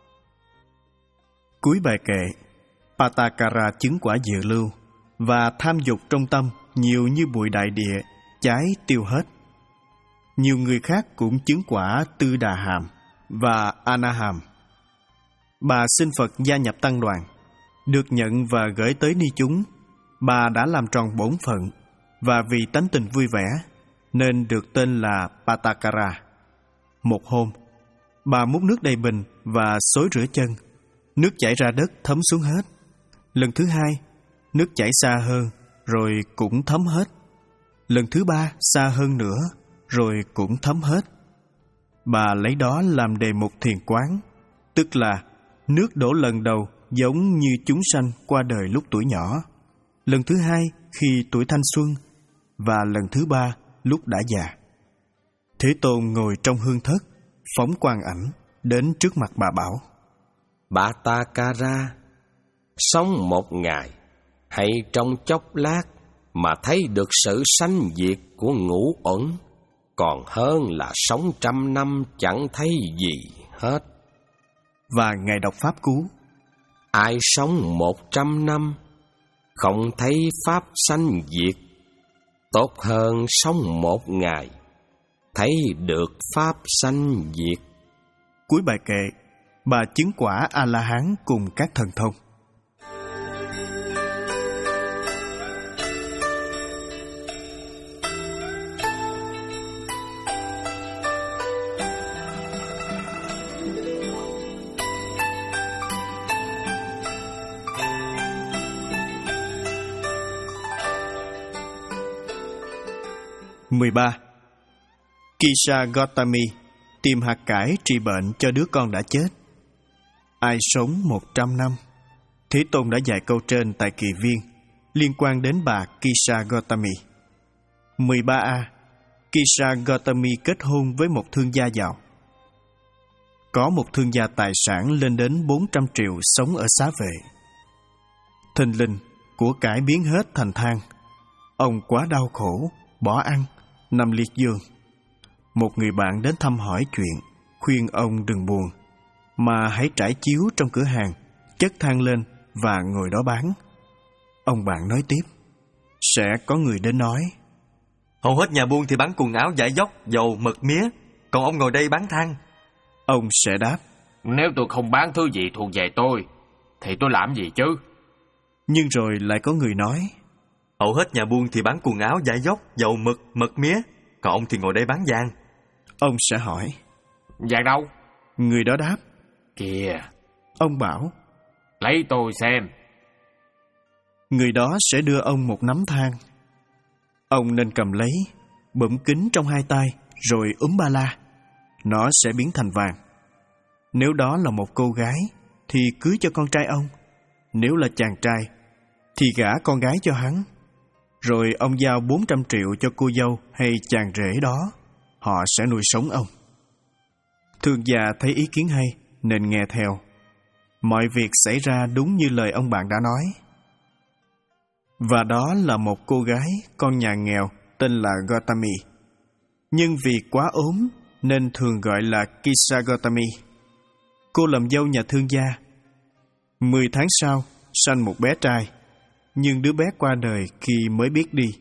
Cuối bài kệ, Patakara chứng quả dự lưu, và tham dục trong tâm nhiều như bụi đại địa, cháy tiêu hết. Nhiều người khác cũng chứng quả Tư Đà Hàm và Anaham. Bà xin Phật gia nhập tăng đoàn, được nhận và gửi tới ni chúng. Bà đã làm tròn bổn phận, và vì tánh tình vui vẻ, nên được tên là Patakara. Một hôm, bà múc nước đầy bình và xối rửa chân. Nước chảy ra đất thấm xuống hết. Lần thứ hai, nước chảy xa hơn, rồi cũng thấm hết. Lần thứ ba, xa hơn nữa, rồi cũng thấm hết. Bà lấy đó làm đề mục thiền quán, tức là nước đổ lần đầu giống như chúng sanh qua đời lúc tuổi nhỏ, lần thứ hai khi tuổi thanh xuân, và lần thứ ba lúc đã già. Thế Tôn ngồi trong hương thất, phóng quang ảnh đến trước mặt bà bảo: Patakara, sống một ngày hay trong chốc lát mà thấy được sự sanh diệt của ngũ uẩn, còn hơn là sống trăm năm chẳng thấy gì hết. Và Ngài đọc pháp cú: Ai sống một trăm năm, không thấy pháp sanh diệt, tốt hơn sống một ngày, thấy được pháp sanh diệt. Cuối bài kệ, bà chứng quả A-la-hán cùng các thần thông. mười ba. Kisha Gautami tìm hạt cải trị bệnh cho đứa con đã chết. Ai sống một trăm năm? Thế Tôn đã dạy câu trên tại kỳ viên liên quan đến bà Kisha Gautami. mười ba A. Kisha Gautami kết hôn với một thương gia giàu. Có một thương gia tài sản lên đến bốn trăm triệu sống ở xá vệ. Thình lình, của cải biến hết thành than. Ông quá đau khổ, bỏ ăn, nằm liệt giường. Một người bạn đến thăm hỏi chuyện, khuyên ông đừng buồn, mà hãy trải chiếu trong cửa hàng, chất than lên và ngồi đó bán. Ông bạn nói tiếp: sẽ có người đến nói: hầu hết nhà buôn thì bán quần áo vải dốc, dầu, mật mía, còn ông ngồi đây bán than. Ông sẽ đáp: nếu tôi không bán thứ gì thuộc về tôi, thì tôi làm gì chứ? Nhưng rồi lại có người nói: hầu hết nhà buôn thì bán quần áo vải dốc, dầu, mực, mật mía, còn ông thì ngồi đây bán vàng. Ông sẽ hỏi: vàng đâu? Người đó đáp: kìa. Ông bảo: lấy tôi xem. Người đó sẽ đưa ông một nắm than. Ông nên cầm lấy, bụm kín trong hai tay, rồi úm ba la. Nó sẽ biến thành vàng. Nếu đó là một cô gái, thì cưới cho con trai ông. Nếu là chàng trai, thì gả con gái cho hắn. Rồi ông giao bốn trăm triệu cho cô dâu hay chàng rể đó. Họ sẽ nuôi sống ông. Thương gia thấy ý kiến hay, nên nghe theo. Mọi việc xảy ra đúng như lời ông bạn đã nói. Và đó là một cô gái, con nhà nghèo, tên là Gautami. Nhưng vì quá ốm, nên thường gọi là Kisha Gautami. Cô làm dâu nhà thương gia. Mười tháng sau, sanh một bé trai. Nhưng đứa bé qua đời khi mới biết đi.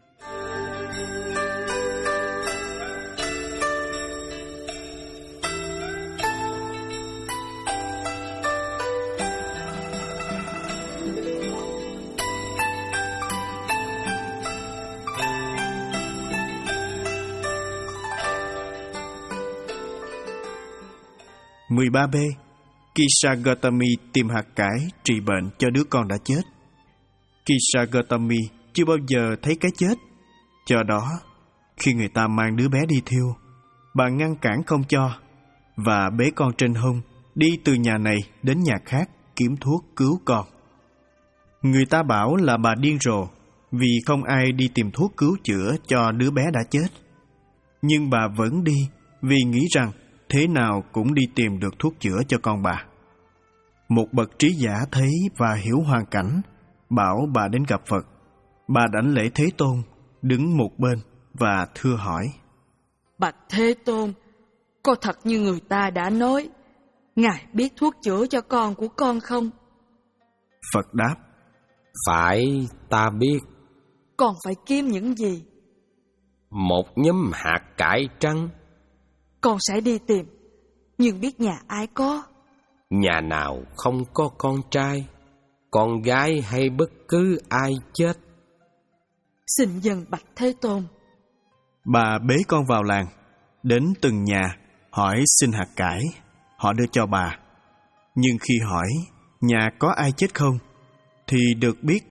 mười ba B. Kisha Gautami tìm hạt cải trị bệnh cho đứa con đã chết. Kisha Gautami chưa bao giờ thấy cái chết. Do đó, khi người ta mang đứa bé đi thiêu, bà ngăn cản không cho, và bế con trên hông, đi từ nhà này đến nhà khác kiếm thuốc cứu con. Người ta bảo là bà điên rồ, vì không ai đi tìm thuốc cứu chữa cho đứa bé đã chết. Nhưng bà vẫn đi, vì nghĩ rằng thế nào cũng đi tìm được thuốc chữa cho con bà. Một bậc trí giả thấy và hiểu hoàn cảnh, bảo bà đến gặp Phật. Bà đảnh lễ Thế Tôn, đứng một bên và thưa hỏi: Bạch Thế Tôn, có thật như người ta đã nói, Ngài biết thuốc chữa cho con của con không? Phật đáp: phải, ta biết. Con phải kiếm những gì? Một nhúm hạt cải trắng. Con sẽ đi tìm, nhưng biết nhà ai có? Nhà nào không có con trai, con gái hay bất cứ ai chết? Xin dâng bạch Thế Tôn. Bà bế con vào làng, đến từng nhà, hỏi xin hạt cải. Họ đưa cho bà. Nhưng khi hỏi nhà có ai chết không, thì được biết